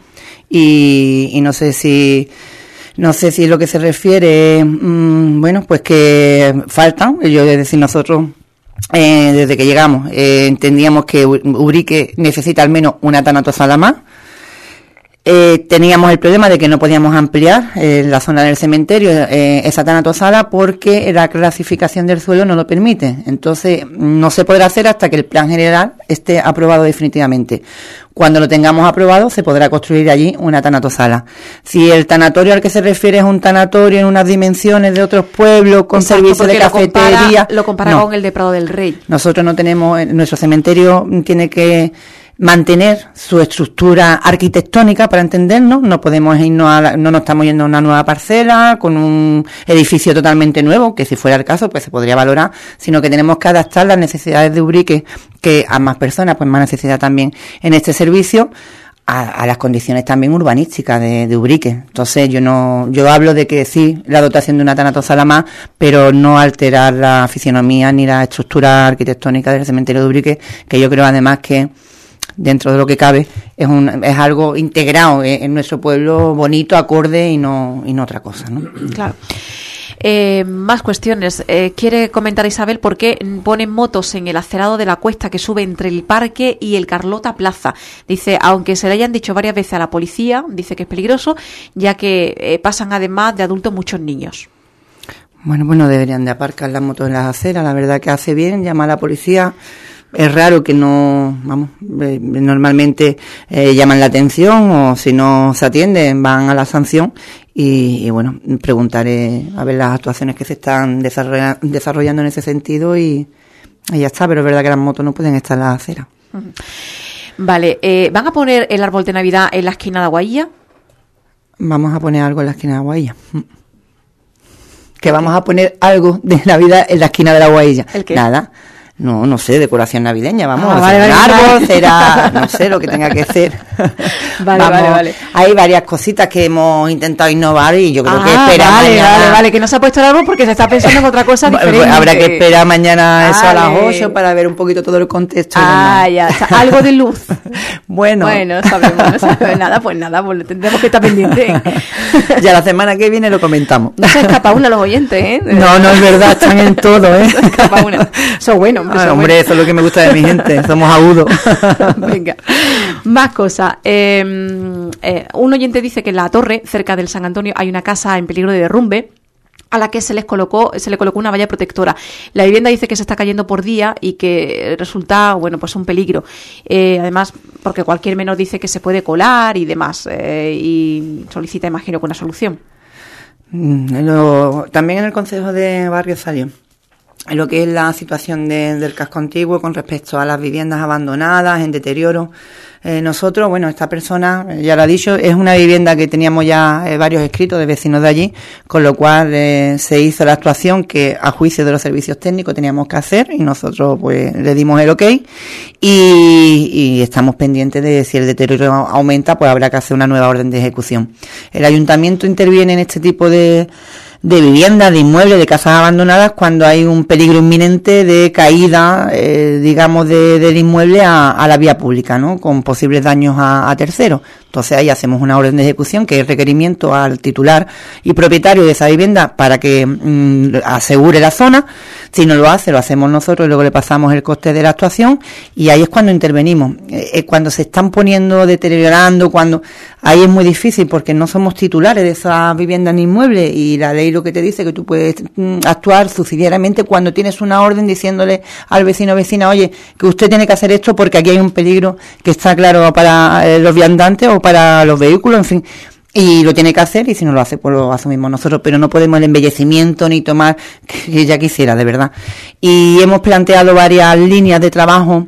y no sé si lo que se refiere, bueno, pues que faltan. Yo, es decir, nosotros desde que llegamos entendíamos que Ubrique necesita al menos una tanatosala más. Teníamos el problema de que no podíamos ampliar la zona del cementerio, esa tanatosala, porque la clasificación del suelo no lo permite. Entonces, no se podrá hacer hasta que el plan general esté aprobado definitivamente. Cuando lo tengamos aprobado, se podrá construir allí una tanatosala. Si el tanatorio al que se refiere es un tanatorio en unas dimensiones de otros pueblos, con servicio de cafetería... Lo compara no. Con el de Prado del Rey. Nosotros no tenemos... Nuestro cementerio tiene que mantener su estructura arquitectónica, para entendernos. No podemos irnos no nos estamos yendo a una nueva parcela con un edificio totalmente nuevo, que si fuera el caso pues se podría valorar, sino que tenemos que adaptar las necesidades de Ubrique, que a más personas, pues más necesidad también en este servicio, a las condiciones también urbanísticas de Ubrique. Entonces yo hablo de que sí, la dotación de una tanatosala más, pero no alterar la fisionomía ni la estructura arquitectónica del cementerio de Ubrique, que yo creo además que dentro de lo que cabe es algo integrado en nuestro pueblo, bonito, acorde, y no otra cosa, ¿no? Claro. Más cuestiones. Quiere comentar Isabel por qué ponen motos en el acerado de la cuesta que sube entre el parque y el Carlota Plaza. Dice, aunque se le hayan dicho varias veces a la policía, dice que es peligroso, ya que pasan además de adultos muchos niños. Bueno, deberían de aparcar las motos en las aceras. La verdad que hace bien, llama a la policía. Es raro que no, normalmente llaman la atención o si no se atienden van a la sanción y bueno, preguntaré a ver las actuaciones que se están desarrollando en ese sentido y ya está, pero es verdad que las motos no pueden estar en las aceras. Vale, ¿van a poner el árbol de Navidad en la esquina de Aguadilla? Vamos a poner algo en la esquina de Aguadilla. Que vamos a poner algo de Navidad en la esquina de la Aguadilla. ¿El qué? Nada. No sé, decoración navideña, vamos, vale, un árbol, vale. será, no sé, lo que tenga que ser. Vale. Hay varias cositas que hemos intentado innovar y yo creo que espera mañana. Vale, que no se ha puesto el árbol porque se está pensando en otra cosa diferente. Habrá que esperar mañana eso a las 8 para ver un poquito todo el contexto. Ya, algo de luz. Bueno, no sabemos nada, pues tendremos que estar pendientes. Ya la semana que viene lo comentamos. No se escapa una los oyentes, ¿eh? No es verdad, están en todo, ¿eh? No se escapa una. Eso es bueno. Hombre, eso es lo que me gusta de mi gente, somos agudos. Venga, más cosas. Un oyente dice que en la torre, cerca del San Antonio, hay una casa en peligro de derrumbe a la que se le colocó una valla protectora. La vivienda dice que se está cayendo por día y que resulta, pues un peligro. Además, porque cualquier menor dice que se puede colar y demás, y solicita, imagino, que una solución. También en el Concejo de Barrio salió lo que es la situación del casco antiguo con respecto a las viviendas abandonadas, en deterioro. Nosotros, esta persona, ya lo ha dicho, es una vivienda que teníamos ya varios escritos de vecinos de allí, con lo cual se hizo la actuación que a juicio de los servicios técnicos teníamos que hacer y nosotros pues le dimos el ok y estamos pendientes de si el deterioro aumenta, pues habrá que hacer una nueva orden de ejecución. El ayuntamiento interviene en este tipo de viviendas, de inmuebles, de casas abandonadas cuando hay un peligro inminente de caída, del inmueble a la vía pública, ¿no? Con posibles daños a terceros. Entonces ahí hacemos una orden de ejecución que es requerimiento al titular y propietario de esa vivienda para que asegure la zona. Si no lo hace, lo hacemos nosotros y luego le pasamos el coste de la actuación y ahí es cuando intervenimos. Cuando se están poniendo, deteriorando, ahí es muy difícil porque no somos titulares de esa vivienda ni inmueble y la ley lo que te dice que tú puedes actuar subsidiariamente cuando tienes una orden diciéndole al vecino o vecina, oye, que usted tiene que hacer esto porque aquí hay un peligro que está claro para los viandantes o para los vehículos, en fin, y lo tiene que hacer y si no lo hace, pues lo asumimos nosotros, pero no podemos el embellecimiento ni tomar que ella quisiera, de verdad. Y hemos planteado varias líneas de trabajo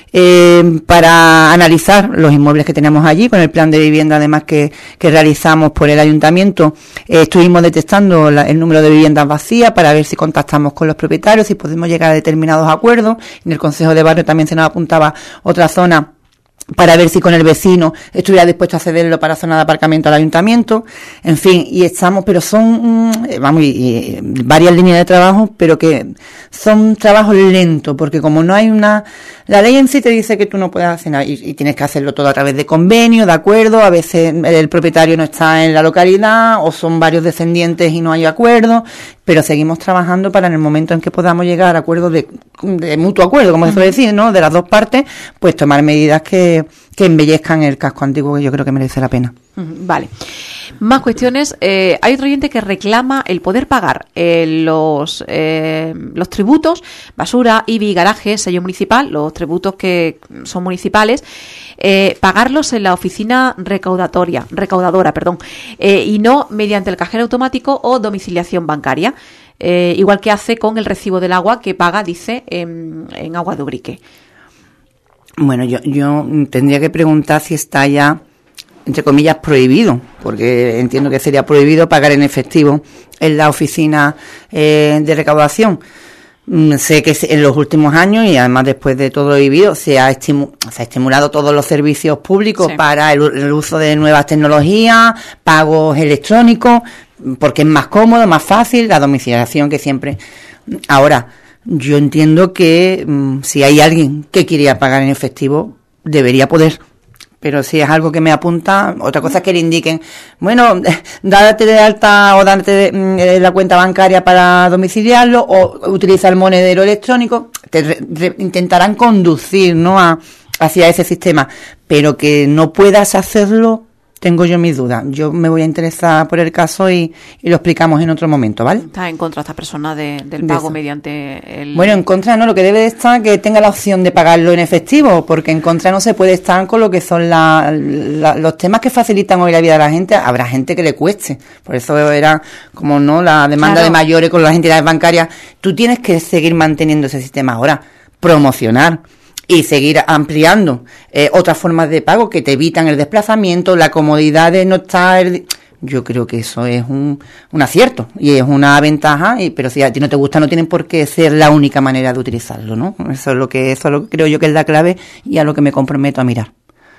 para analizar los inmuebles que tenemos allí, con el plan de vivienda además que realizamos por el ayuntamiento. Estuvimos detectando el número de viviendas vacías para ver si contactamos con los propietarios, si podemos llegar a determinados acuerdos. En el Concejo de Barrio también se nos apuntaba otra zona para ver si con el vecino estuviera dispuesto a cederlo para zona de aparcamiento al ayuntamiento, en fin, y estamos, pero son, varias líneas de trabajo, pero que son trabajos lentos, porque como no hay la ley en sí te dice que tú no puedes hacer nada, y tienes que hacerlo todo a través de convenio, de acuerdo, a veces el propietario no está en la localidad, o son varios descendientes y no hay acuerdo, pero seguimos trabajando para en el momento en que podamos llegar a acuerdos de mutuo acuerdo, como se suele decir, ¿no?, de las dos partes, pues tomar medidas que embellezcan el casco antiguo, que yo creo que merece la pena. Vale. Más cuestiones. Hay otro oyente que reclama el poder pagar los tributos, basura, IBI, garaje, sello municipal, los tributos que son municipales, pagarlos en la oficina recaudadora, y no mediante el cajero automático o domiciliación bancaria, igual que hace con el recibo del agua que paga, dice, en Agua de Ubrique. Bueno, yo tendría que preguntar si está ya, entre comillas, prohibido, porque entiendo que sería prohibido pagar en efectivo en la oficina de recaudación. Sé que en los últimos años, y además después de todo lo vivido, se ha estimulado todos los servicios públicos para el uso de nuevas tecnologías, pagos electrónicos, porque es más cómodo, más fácil, la domiciliación que siempre. Ahora, yo entiendo que si hay alguien que quería pagar en efectivo, debería poder, Pero si es algo que me apunta, otra cosa es que le indiquen, bueno, date de alta o date de la cuenta bancaria para domiciliarlo o utiliza el monedero electrónico, intentarán conducir, ¿no?, hacia ese sistema, pero que no puedas hacerlo, tengo yo mis dudas. Yo me voy a interesar por el caso y lo explicamos en otro momento, ¿vale? Está en contra esta persona del pago mediante el... Bueno, en contra no, lo que debe de estar que tenga la opción de pagarlo en efectivo, porque en contra no se puede estar con lo que son los temas que facilitan hoy la vida de la gente. Habrá gente que le cueste, por eso era como no la demanda de mayores con las entidades bancarias. Tú tienes que seguir manteniendo ese sistema ahora, promocionar y seguir ampliando otras formas de pago que te evitan el desplazamiento, la comodidad de no estar... Yo creo que eso es un acierto y es una ventaja, pero si a ti no te gusta no tienen por qué ser la única manera de utilizarlo, ¿no? Eso es lo que creo yo que es la clave y a lo que me comprometo a mirar.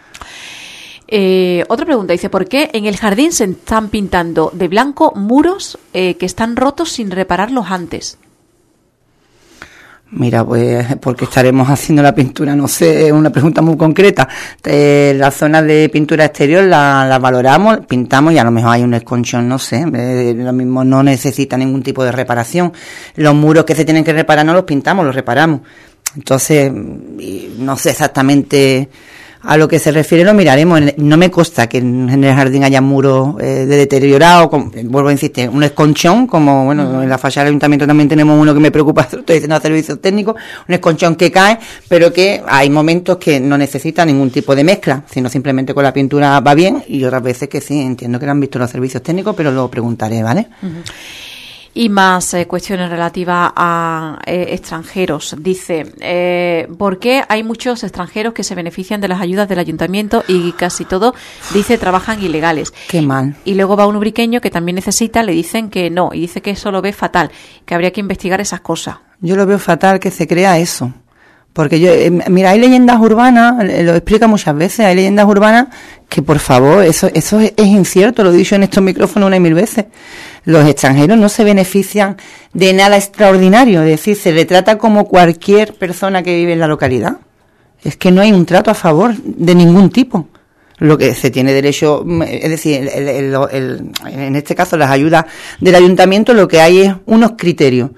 Otra pregunta, dice, ¿por qué en el jardín se están pintando de blanco muros que están rotos sin repararlos antes? Mira, pues porque estaremos haciendo la pintura, no sé, es una pregunta muy concreta. La zona de pintura exterior la valoramos, pintamos y a lo mejor hay un esconchón, no sé, lo mismo no necesita ningún tipo de reparación. Los muros que se tienen que reparar no los pintamos, los reparamos. Entonces, no sé exactamente a lo que se refiere, lo miraremos. No me consta que en el jardín haya muros deteriorados, vuelvo a insistir, un esconchón, como bueno, en la fachada del ayuntamiento también tenemos uno que me preocupa, estoy diciendo a servicios técnicos, un esconchón que cae, pero que hay momentos que no necesita ningún tipo de mezcla, sino simplemente con la pintura va bien, y otras veces que sí, entiendo que lo han visto los servicios técnicos, pero lo preguntaré, ¿vale? Uh-huh. Y más cuestiones relativas a extranjeros. Dice, ¿por qué hay muchos extranjeros que se benefician de las ayudas del ayuntamiento y casi todo, dice, trabajan ilegales? Qué mal. Y luego va un ubriqueño que también necesita, le dicen que no, y dice que eso lo ve fatal, que habría que investigar esas cosas. Yo lo veo fatal que se crea eso. Porque yo, mira, hay leyendas urbanas, lo explica muchas veces, hay leyendas urbanas que, por favor, eso es incierto, lo he dicho en estos micrófonos 1.000 veces. Los extranjeros no se benefician de nada extraordinario, es decir, se le trata como cualquier persona que vive en la localidad. Es que no hay un trato a favor de ningún tipo. Lo que se tiene derecho, es decir, en este caso las ayudas del ayuntamiento, lo que hay es unos criterios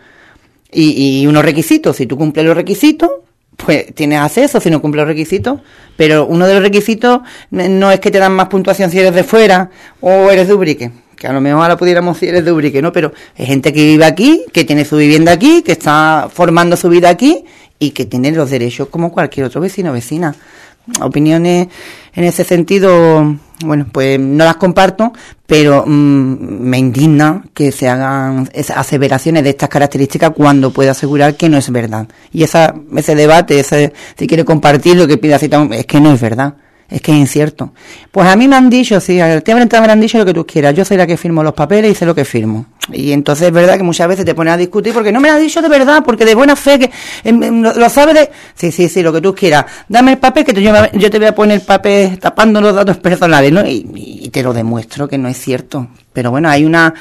y unos requisitos. Si tú cumples los requisitos, pues tienes acceso. Si no cumples los requisitos, pero uno de los requisitos no es que te dan más puntuación si eres de fuera o eres de Ubrique, que a lo mejor ahora pudiéramos decir eres de Ubrique, ¿no? Pero es gente que vive aquí, que tiene su vivienda aquí, que está formando su vida aquí y que tiene los derechos como cualquier otro vecino o vecina. Opiniones en ese sentido, bueno, pues no las comparto, pero me indigna que se hagan esas aseveraciones de estas características cuando puedo asegurar que no es verdad. Y ese debate, si quiere compartir lo que pida, es que no es verdad. Es que es incierto. Pues a mí me han dicho, sí, al tema me han dicho lo que tú quieras. Yo soy la que firmo los papeles y sé lo que firmo. Y entonces es verdad que muchas veces te pones a discutir porque no me lo has dicho de verdad, porque de buena fe, que lo sabes de... Sí, lo que tú quieras. Dame el papel que yo te voy a poner el papel tapando los datos personales, ¿no? Y te lo demuestro que no es cierto. Pero bueno,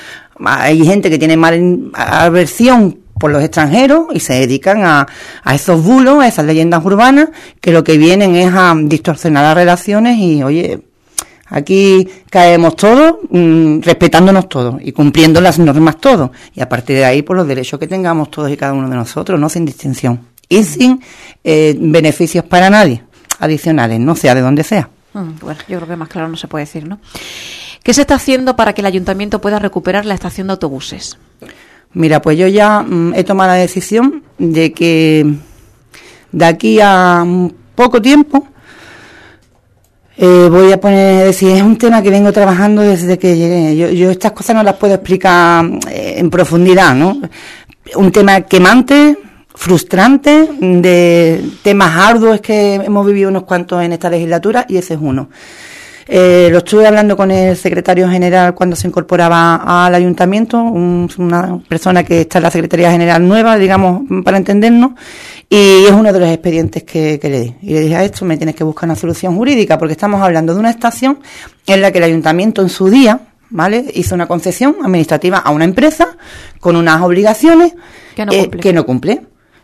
hay gente que tiene mal aversión por los extranjeros y se dedican a esos bulos, a esas leyendas urbanas, que lo que vienen es a distorsionar las relaciones y, oye, aquí caemos todos, respetándonos todos y cumpliendo las normas todos. Y a partir de ahí, por los derechos que tengamos todos y cada uno de nosotros, no sin distinción. Y sin beneficios para nadie adicionales, no sea de donde sea. Bueno, yo creo que más claro no se puede decir, ¿no? ¿Qué se está haciendo para que el ayuntamiento pueda recuperar la estación de autobuses? Mira, pues yo ya he tomado la decisión de que de aquí a poco tiempo voy a poner, es decir, es un tema que vengo trabajando desde que llegué. Yo estas cosas no las puedo explicar en profundidad, ¿no? Un tema quemante, frustrante, de temas arduos que hemos vivido unos cuantos en esta legislatura y ese es uno. Lo estuve hablando con el secretario general cuando se incorporaba al ayuntamiento, una persona que está en la Secretaría General nueva, digamos, para entendernos, y es uno de los expedientes que le di. Y le dije, a esto me tienes que buscar una solución jurídica, porque estamos hablando de una estación en la que el ayuntamiento en su día, ¿vale?, hizo una concesión administrativa a una empresa con unas obligaciones que no cumple.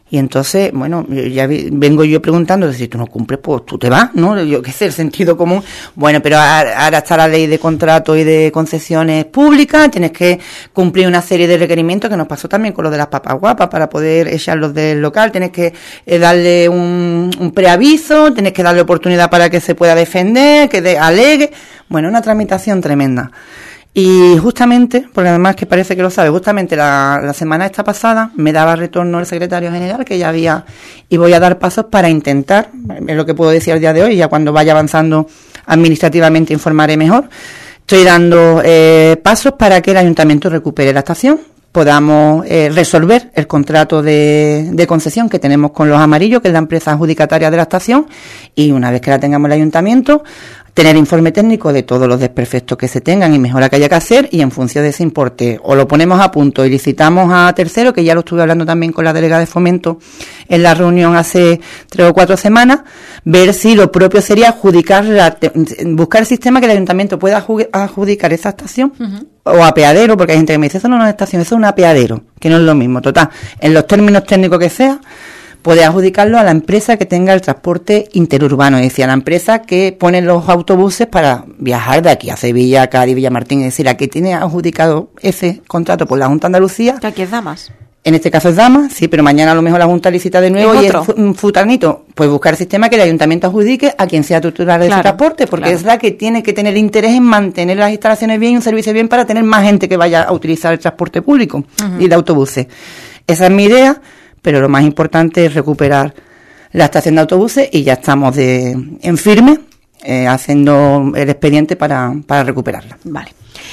Y entonces, bueno, vengo yo preguntando, si tú no cumples, pues tú te vas, ¿no? Yo qué sé, el sentido común. Bueno, pero ahora está la ley de contratos y de concesiones públicas, tienes que cumplir una serie de requerimientos, que nos pasó también con lo de las papas guapas, para poder echarlos del local, tienes que darle un preaviso, tienes que darle oportunidad para que se pueda defender, que alegue. Bueno, una tramitación tremenda. Y justamente, porque además que parece que lo sabe, justamente la semana esta pasada me daba retorno el secretario general que ya había, y voy a dar pasos para intentar, es lo que puedo decir al día de hoy, ya cuando vaya avanzando administrativamente informaré mejor. Estoy dando pasos para que el ayuntamiento recupere la estación, podamos resolver el contrato de concesión que tenemos con Los Amarillos, que es la empresa adjudicataria de la estación, y una vez que la tengamos el ayuntamiento, tener informe técnico de todos los desperfectos que se tengan y mejora que haya que hacer, y en función de ese importe o lo ponemos a punto y licitamos a tercero, que ya lo estuve hablando también con la delegada de Fomento en la reunión hace 3 o 4 semanas, ver si lo propio sería buscar el sistema que el ayuntamiento pueda adjudicar esa estación o apeadero, porque hay gente que me dice, eso no es una estación, eso es un apeadero, que no es lo mismo. Total, en los términos técnicos que sea, puede adjudicarlo a la empresa que tenga el transporte interurbano, es decir, a la empresa que pone los autobuses para viajar de aquí a Sevilla, a Cádiz, Villamartín, es decir, a que tiene adjudicado ese contrato por la Junta de Andalucía. Que aquí es Damas. En este caso es Damas, sí, pero mañana a lo mejor la Junta licita de nuevo y es futanito. Pues buscar el sistema que el ayuntamiento adjudique a quien sea titular de ese transporte, porque es la que tiene que tener interés en mantener las instalaciones bien y un servicio bien para tener más gente que vaya a utilizar el transporte público y de autobuses. Esa es mi idea. Pero lo más importante es recuperar la estación de autobuses y ya estamos en firme haciendo el expediente para recuperarla. Vale.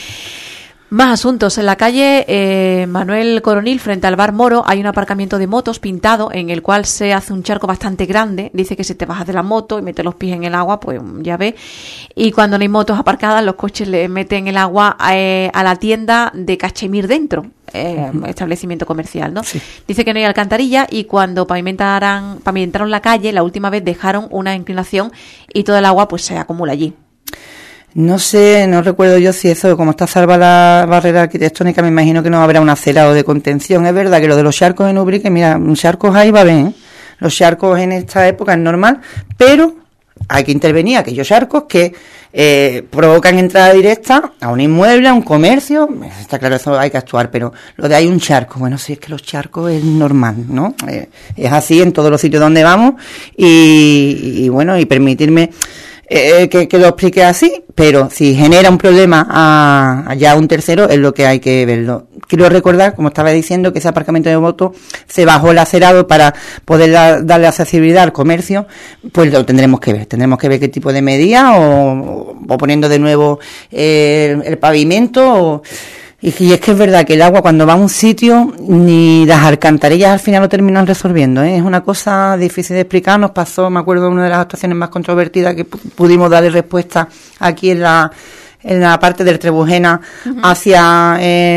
Más asuntos. En la calle Manuel Coronil, frente al Bar Moro, hay un aparcamiento de motos pintado en el cual se hace un charco bastante grande. Dice que si te bajas de la moto y metes los pies en el agua, pues ya ves. Y cuando no hay motos aparcadas, los coches le meten el agua a la tienda de Cachemir dentro. Establecimiento comercial, ¿no? Sí. Dice que no hay alcantarilla y cuando pavimentaron la calle, la última vez dejaron una inclinación y todo el agua pues se acumula allí. No sé, no recuerdo yo si eso, como está salva la barrera arquitectónica, me imagino que no habrá un acerado de contención. Es verdad que lo de los charcos en Ubrique, mira, charcos ahí va bien, ¿eh? Los charcos en esta época es normal, pero hay que intervenir aquellos charcos que provocan entrada directa a un inmueble, a un comercio. Está claro, eso hay que actuar, pero lo de hay un charco, bueno, sí, es que los charcos es normal, ¿no? Es así en todos los sitios donde vamos y bueno, y permitirme que lo explique así, pero si genera un problema a ya un tercero es lo que hay que verlo. Quiero recordar, como estaba diciendo, que ese aparcamiento de motos se bajó el acerado para poder darle accesibilidad al comercio, pues lo tendremos que ver qué tipo de medida o poniendo de nuevo el pavimento Y es que es verdad que el agua cuando va a un sitio, ni las alcantarillas al final lo terminan resolviendo, ¿eh? Es una cosa difícil de explicar. Nos pasó, me acuerdo, una de las actuaciones más controvertidas que pudimos darle respuesta aquí en la parte del Trebujena hacia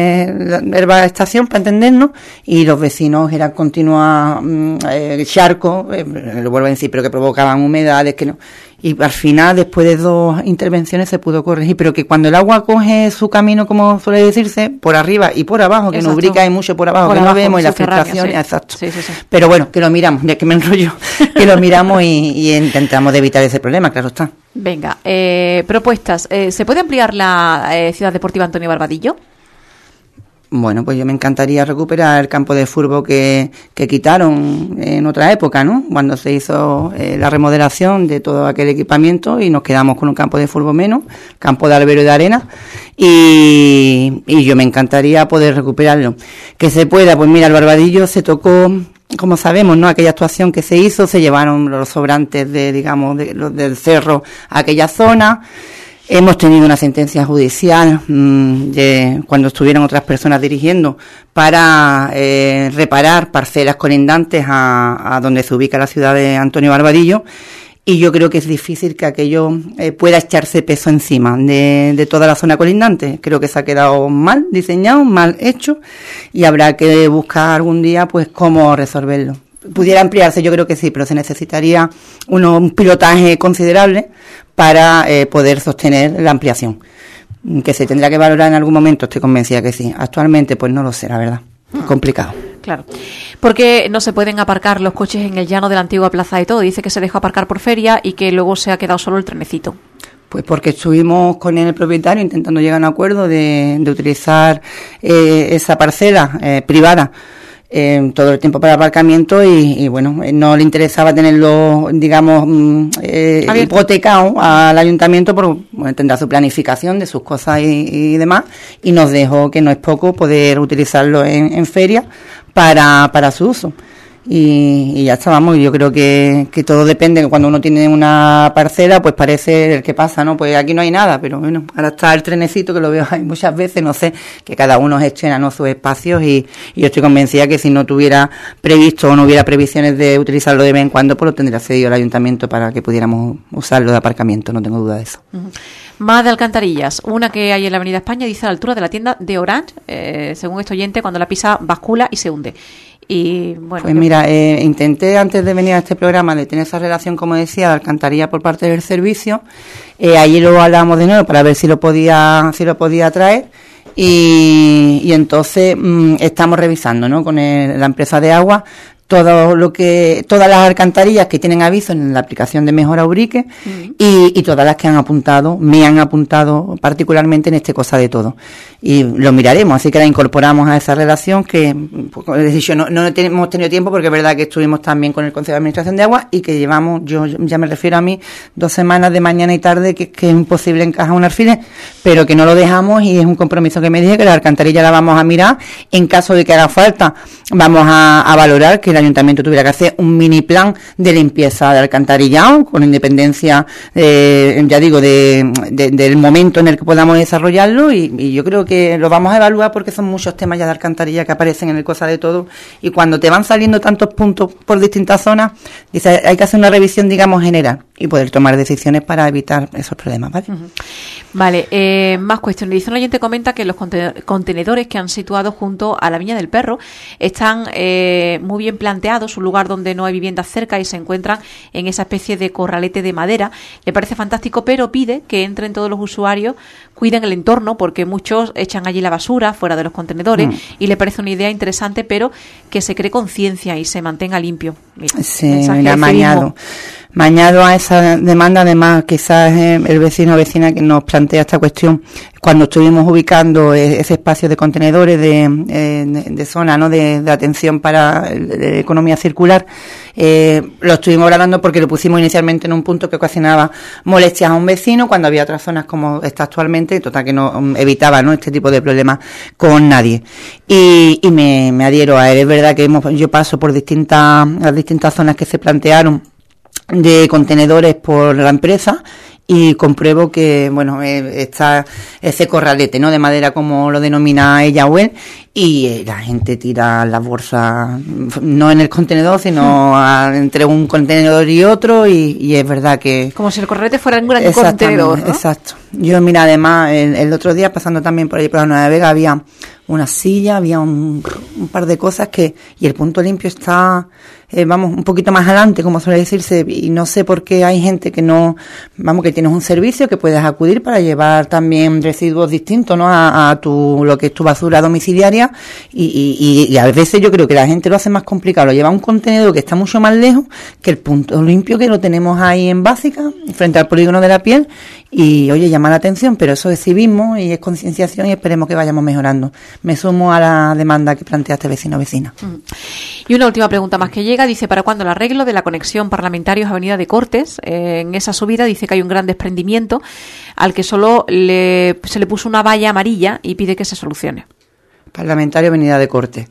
la estación, para entendernos, y los vecinos eran continuos charcos, lo vuelvo a decir, pero que provocaban humedades, que no. Y al final, después de 2 intervenciones, se pudo corregir, pero que cuando el agua coge su camino, como suele decirse, por arriba y por abajo, que en Ubrique hay mucho por abajo, que no vemos, y las filtraciones, sí. Exacto. Sí. Pero bueno, que lo miramos, ya que me enrollo, que lo miramos y intentamos de evitar ese problema, claro está. Venga, propuestas. ¿Se puede ampliar la Ciudad Deportiva Antonio Barbadillo? Bueno, pues yo me encantaría recuperar el campo de fútbol que quitaron en otra época, ¿no? Cuando se hizo la remodelación de todo aquel equipamiento y nos quedamos con un campo de fútbol menos, campo de albero y de arena, y yo me encantaría poder recuperarlo. Que se pueda, pues mira, el Barbadillo se tocó, como sabemos, ¿no? Aquella actuación que se hizo, se llevaron los sobrantes del cerro a aquella zona. Hemos tenido una sentencia judicial de cuando estuvieron otras personas dirigiendo para reparar parcelas colindantes a donde se ubica la ciudad de Antonio Barbadillo, y yo creo que es difícil que aquello pueda echarse peso encima de toda la zona colindante. Creo que se ha quedado mal diseñado, mal hecho, y habrá que buscar algún día pues cómo resolverlo. Pudiera ampliarse, yo creo que sí, pero se necesitaría un pilotaje considerable para poder sostener la ampliación. Que se tendrá que valorar en algún momento, estoy convencida que sí. Actualmente, pues no lo sé, la verdad. Complicado. Claro. Porque no se pueden aparcar los coches en el llano de la antigua Plaza de Todo. Dice que se dejó aparcar por feria y que luego se ha quedado solo el trenecito. Pues porque estuvimos con el propietario intentando llegar a un acuerdo de utilizar esa parcela privada todo el tiempo para aparcamiento y bueno, no le interesaba tenerlo, digamos, hipotecado al ayuntamiento por, bueno, tendrá su planificación de sus cosas y demás, y nos dejó, que no es poco, poder utilizarlo en feria para su uso. Y ya está, vamos, yo creo que todo depende. Cuando uno tiene una parcela, pues parece el que pasa, ¿no? Pues aquí no hay nada, pero bueno, ahora está el trenecito, que lo veo ahí muchas veces, no sé, que cada uno gestiona, ¿no?, sus espacios, y yo estoy convencida que si no tuviera previsto o no hubiera previsiones de utilizarlo de vez en cuando, pues lo tendría cedido al ayuntamiento para que pudiéramos usarlo de aparcamiento, no tengo duda de eso. Uh-huh. Más de alcantarillas, una que hay en la Avenida España, dice a la altura de la tienda de Orange, según este oyente, cuando la pisa bascula y se hunde. Y bueno, pues mira, intenté antes de venir a este programa de tener esa relación, como decía, de alcantarilla por parte del servicio. Allí lo hablábamos de nuevo para ver si lo podía traer, y entonces estamos revisando, ¿no?, con la empresa de agua todas las alcantarillas que tienen aviso en la aplicación de Mejora Ubrique, y todas las que me han apuntado particularmente en este Cosa de Todo, y lo miraremos, así que la incorporamos a esa relación que, pues, no hemos tenido tiempo, porque es verdad que estuvimos también con el Consejo de Administración de Agua, y que llevamos, yo ya me refiero a mí, 2 semanas de mañana y tarde que es imposible encajar un alfiler, pero que no lo dejamos, y es un compromiso que me dije, que la alcantarilla la vamos a mirar. En caso de que haga falta, vamos a valorar que el ayuntamiento tuviera que hacer un mini plan de limpieza de alcantarillado, con independencia, ya digo, del momento en el que podamos desarrollarlo, y yo creo que lo vamos a evaluar, porque son muchos temas ya de alcantarilla que aparecen en el Cosa de Todo, y cuando te van saliendo tantos puntos por distintas zonas, dice, hay que hacer una revisión, digamos, general, y poder tomar decisiones para evitar esos problemas, ¿vale? Uh-huh. Vale, más cuestiones. Dice un oyente, comenta que los contenedores que han situado junto a la Viña del Perro están muy bien planteados, un lugar donde no hay viviendas cerca y se encuentran en esa especie de corralete de madera. Le parece fantástico, pero pide que entren todos los usuarios, cuiden el entorno, porque muchos echan allí la basura fuera de los contenedores, y le parece una idea interesante, pero que se cree conciencia y se mantenga limpio. Mira, sí, mira, mañado a esa demanda. Además, quizás el vecino o vecina que nos plantea esta cuestión, cuando estuvimos ubicando ese espacio de contenedores de zona, ¿no?, de atención para la economía circular, lo estuvimos hablando porque lo pusimos inicialmente en un punto que ocasionaba molestias a un vecino, cuando había otras zonas como está actualmente, total, que no evitaba, ¿no?, este tipo de problemas con nadie. Y me adhiero a él. Es verdad que yo paso por las distintas zonas que se plantearon de contenedores por la empresa, y compruebo que, bueno, está ese corralete, ¿no?, de madera, como lo denomina ella o él, y la gente tira las bolsas no en el contenedor, sino entre un contenedor y otro, y es verdad que... Como si el corralete fuera un gran contenedor, ¿no? Exacto. Yo, mira, además, el otro día, pasando también por ahí por la Nueva Vega, había una silla, había un par de cosas y el punto limpio está, un poquito más adelante, como suele decirse, y no sé por qué hay gente que no, que tienes un servicio que puedes acudir para llevar también residuos distintos, ¿no?, a lo que es tu basura domiciliaria, y a veces yo creo que la gente lo hace más complicado, lo lleva a un contenedor que está mucho más lejos que el punto limpio, que lo tenemos ahí en Básica, frente al polígono de la Piel, y oye, llama la atención, pero eso es civismo y es concienciación, y esperemos que vayamos mejorando. Me sumo a la demanda que plantea este vecino o vecina. Y una última pregunta más que llega, dice, ¿para cuándo el arreglo de la conexión Parlamentarios Avenida de Cortes? En esa subida dice que hay un gran desprendimiento al que solo se le puso una valla amarilla, y pide que se solucione. Parlamentario Avenida de Cortes.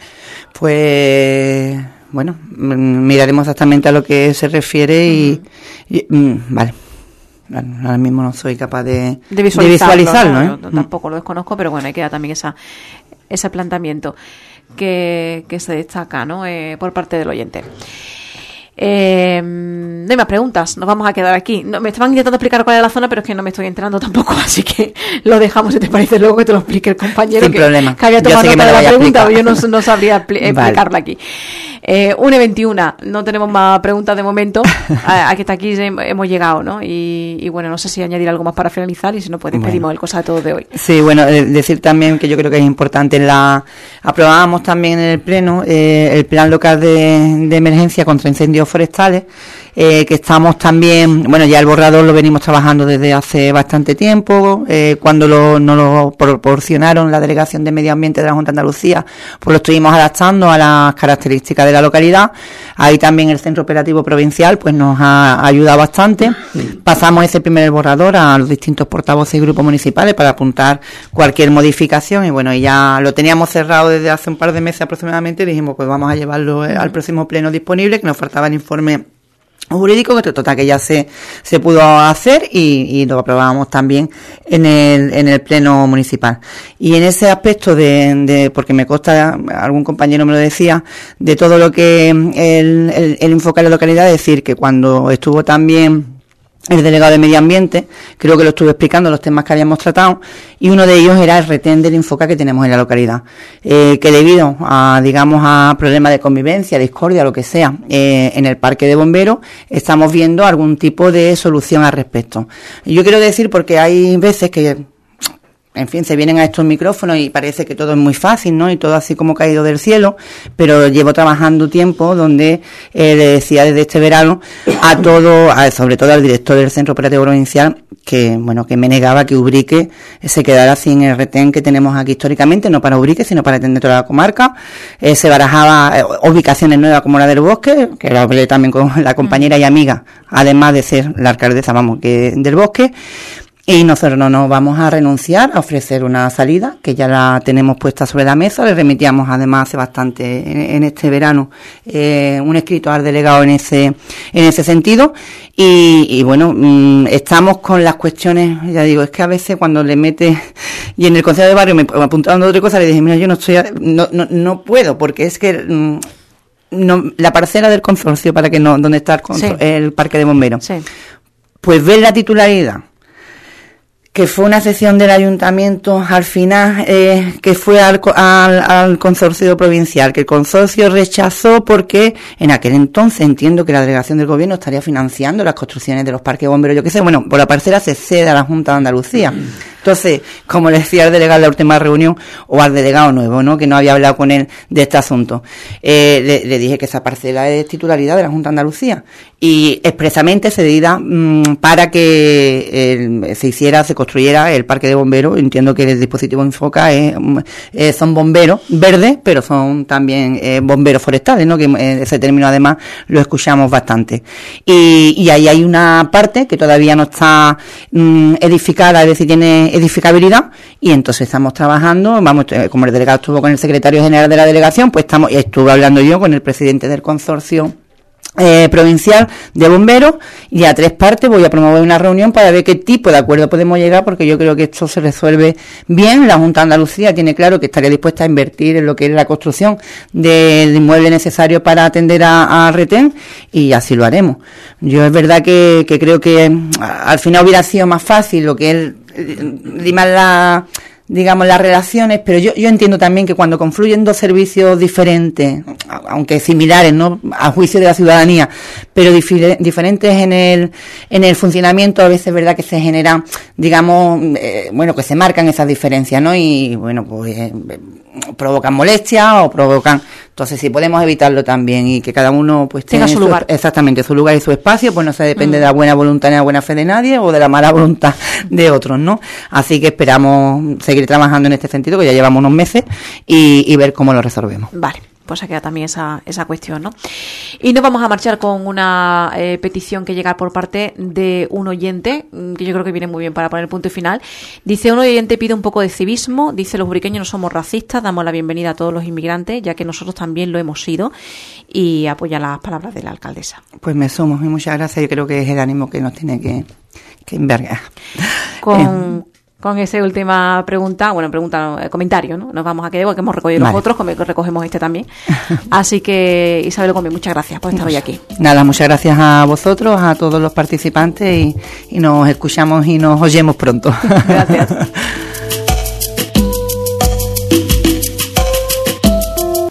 Pues, bueno, miraremos exactamente a lo que se refiere y vale. Ahora mismo no soy capaz de visualizarlo, ¿eh? No, tampoco lo desconozco, pero bueno, ahí queda también ese planteamiento que se destaca, ¿no?, por parte del oyente. No hay más preguntas, nos vamos a quedar aquí. No, me estaban intentando explicar cuál es la zona, pero es que no me estoy enterando tampoco, así que lo dejamos, si te parece, luego que te lo explique el compañero. Sin problema. Que había tomado nota de la pregunta, yo no sabría explicarla aquí. 1:21, no tenemos más preguntas de momento. Aquí hasta aquí hemos llegado, ¿no? Y bueno, no sé si añadir algo más para finalizar, y si no, pues despedimos el Cosa de Todos de hoy. Sí, bueno, decir también que yo creo que es importante, aprobábamos también en el Pleno el Plan Local de Emergencia contra Incendios Forestales, que estamos también, bueno, ya el borrador lo venimos trabajando desde hace bastante tiempo. Cuando nos lo proporcionaron la Delegación de Medio Ambiente de la Junta de Andalucía, pues lo estuvimos adaptando a las características de la localidad. Ahí también el Centro Operativo Provincial pues nos ha ayudado bastante. Pasamos ese primer borrador a los distintos portavoces y grupos municipales para apuntar cualquier modificación, y bueno, y ya lo teníamos cerrado desde hace un par de meses aproximadamente, y dijimos pues vamos a llevarlo al próximo pleno disponible, que nos faltaba el informe jurídico, que total que ya se pudo hacer, y lo aprobábamos también en el pleno municipal. Y en ese aspecto porque me consta, algún compañero me lo decía, de todo lo que el enfocar la localidad, decir que cuando estuvo también el delegado de Medio Ambiente, creo que lo estuve explicando los temas que habíamos tratado, y uno de ellos era el retén del Infoca que tenemos en la localidad, que debido a problemas de convivencia, discordia, lo que sea, en el parque de bomberos, estamos viendo algún tipo de solución al respecto. Yo quiero decir, porque hay veces que, en fin, se vienen a estos micrófonos y parece que todo es muy fácil, ¿no? Y todo así como caído del cielo, pero llevo trabajando tiempo donde le decía desde este verano sobre todo al director del Centro Operativo Provincial, que me negaba que Ubrique se quedara sin el retén que tenemos aquí históricamente, no para Ubrique, sino para atender toda la comarca. Se barajaba ubicaciones nuevas como la del Bosque, que lo hablé también con la compañera y amiga, además de ser la alcaldesa, del Bosque. Y nosotros no nos vamos a renunciar a ofrecer una salida, que ya la tenemos puesta sobre la mesa. Le remitíamos además hace bastante, en este verano, un escrito al delegado en ese sentido. Y bueno, estamos con las cuestiones, ya digo, es que a veces cuando le mete, y en el Consejo de Barrio me apuntaban otra cosa, le dije, mira, yo no puedo, porque es que la parcela del consorcio, donde está el parque de bomberos, sí, pues ver la titularidad, que fue una sesión del ayuntamiento al final, que fue al consorcio provincial, que el consorcio rechazó porque en aquel entonces entiendo que la delegación del gobierno estaría financiando las construcciones de los parques bomberos, yo qué sé, bueno, por la parcela se cede a la Junta de Andalucía. Entonces, como le decía al delegado en la última reunión, o al delegado nuevo, ¿no?, que no había hablado con él de este asunto, le dije que esa parcela es titularidad de la Junta de Andalucía, y expresamente cedida para que se construyera el parque de bomberos. Entiendo que el dispositivo Infoca son bomberos verdes, pero son también bomberos forestales, ¿no?, que ese término además lo escuchamos bastante. Y ahí hay una parte que todavía no está edificada, es decir, tiene edificabilidad, y entonces estamos trabajando, como el delegado estuvo con el secretario general de la delegación, pues estuve hablando yo con el presidente del consorcio provincial de bomberos, y a 3 partes voy a promover una reunión para ver qué tipo de acuerdo podemos llegar, porque yo creo que esto se resuelve bien. La Junta de Andalucía tiene claro que estaría dispuesta a invertir en lo que es la construcción del inmueble necesario para atender a retén, y así lo haremos. Yo es verdad que creo que al final hubiera sido más fácil lo que es limar las relaciones, pero yo entiendo también que cuando confluyen dos servicios diferentes, aunque similares, ¿no?, a juicio de la ciudadanía, pero diferentes en el funcionamiento, a veces es verdad que se generan, que se marcan esas diferencias, ¿no?, y bueno, pues provocan molestias o provocan. Entonces, si podemos evitarlo también, y que cada uno pues tenga su lugar. Exactamente, su lugar y su espacio, pues no se depende de la buena voluntad ni la buena fe de nadie, o de la mala voluntad de otros, ¿no? Así que esperamos seguir trabajando en este sentido, que ya llevamos unos meses, y ver cómo lo resolvemos. Vale. Pues se queda también esa cuestión, ¿no? Y nos vamos a marchar con una petición que llega por parte de un oyente, que yo creo que viene muy bien para poner el punto y final. Dice, un oyente pide un poco de civismo, dice, los ubriqueños no somos racistas, damos la bienvenida a todos los inmigrantes, ya que nosotros también lo hemos sido, y apoya las palabras de la alcaldesa. Pues me sumo, y muchas gracias. Yo creo que es el ánimo que nos tiene que envergar. con esa última comentario, ¿no? Nos vamos a quedar, igual que hemos recogido los otros, recogemos este también. Así que, Isabel Gómez, muchas gracias por estar hoy aquí. Nada, muchas gracias a vosotros, a todos los participantes y nos escuchamos y nos oyemos pronto. Gracias.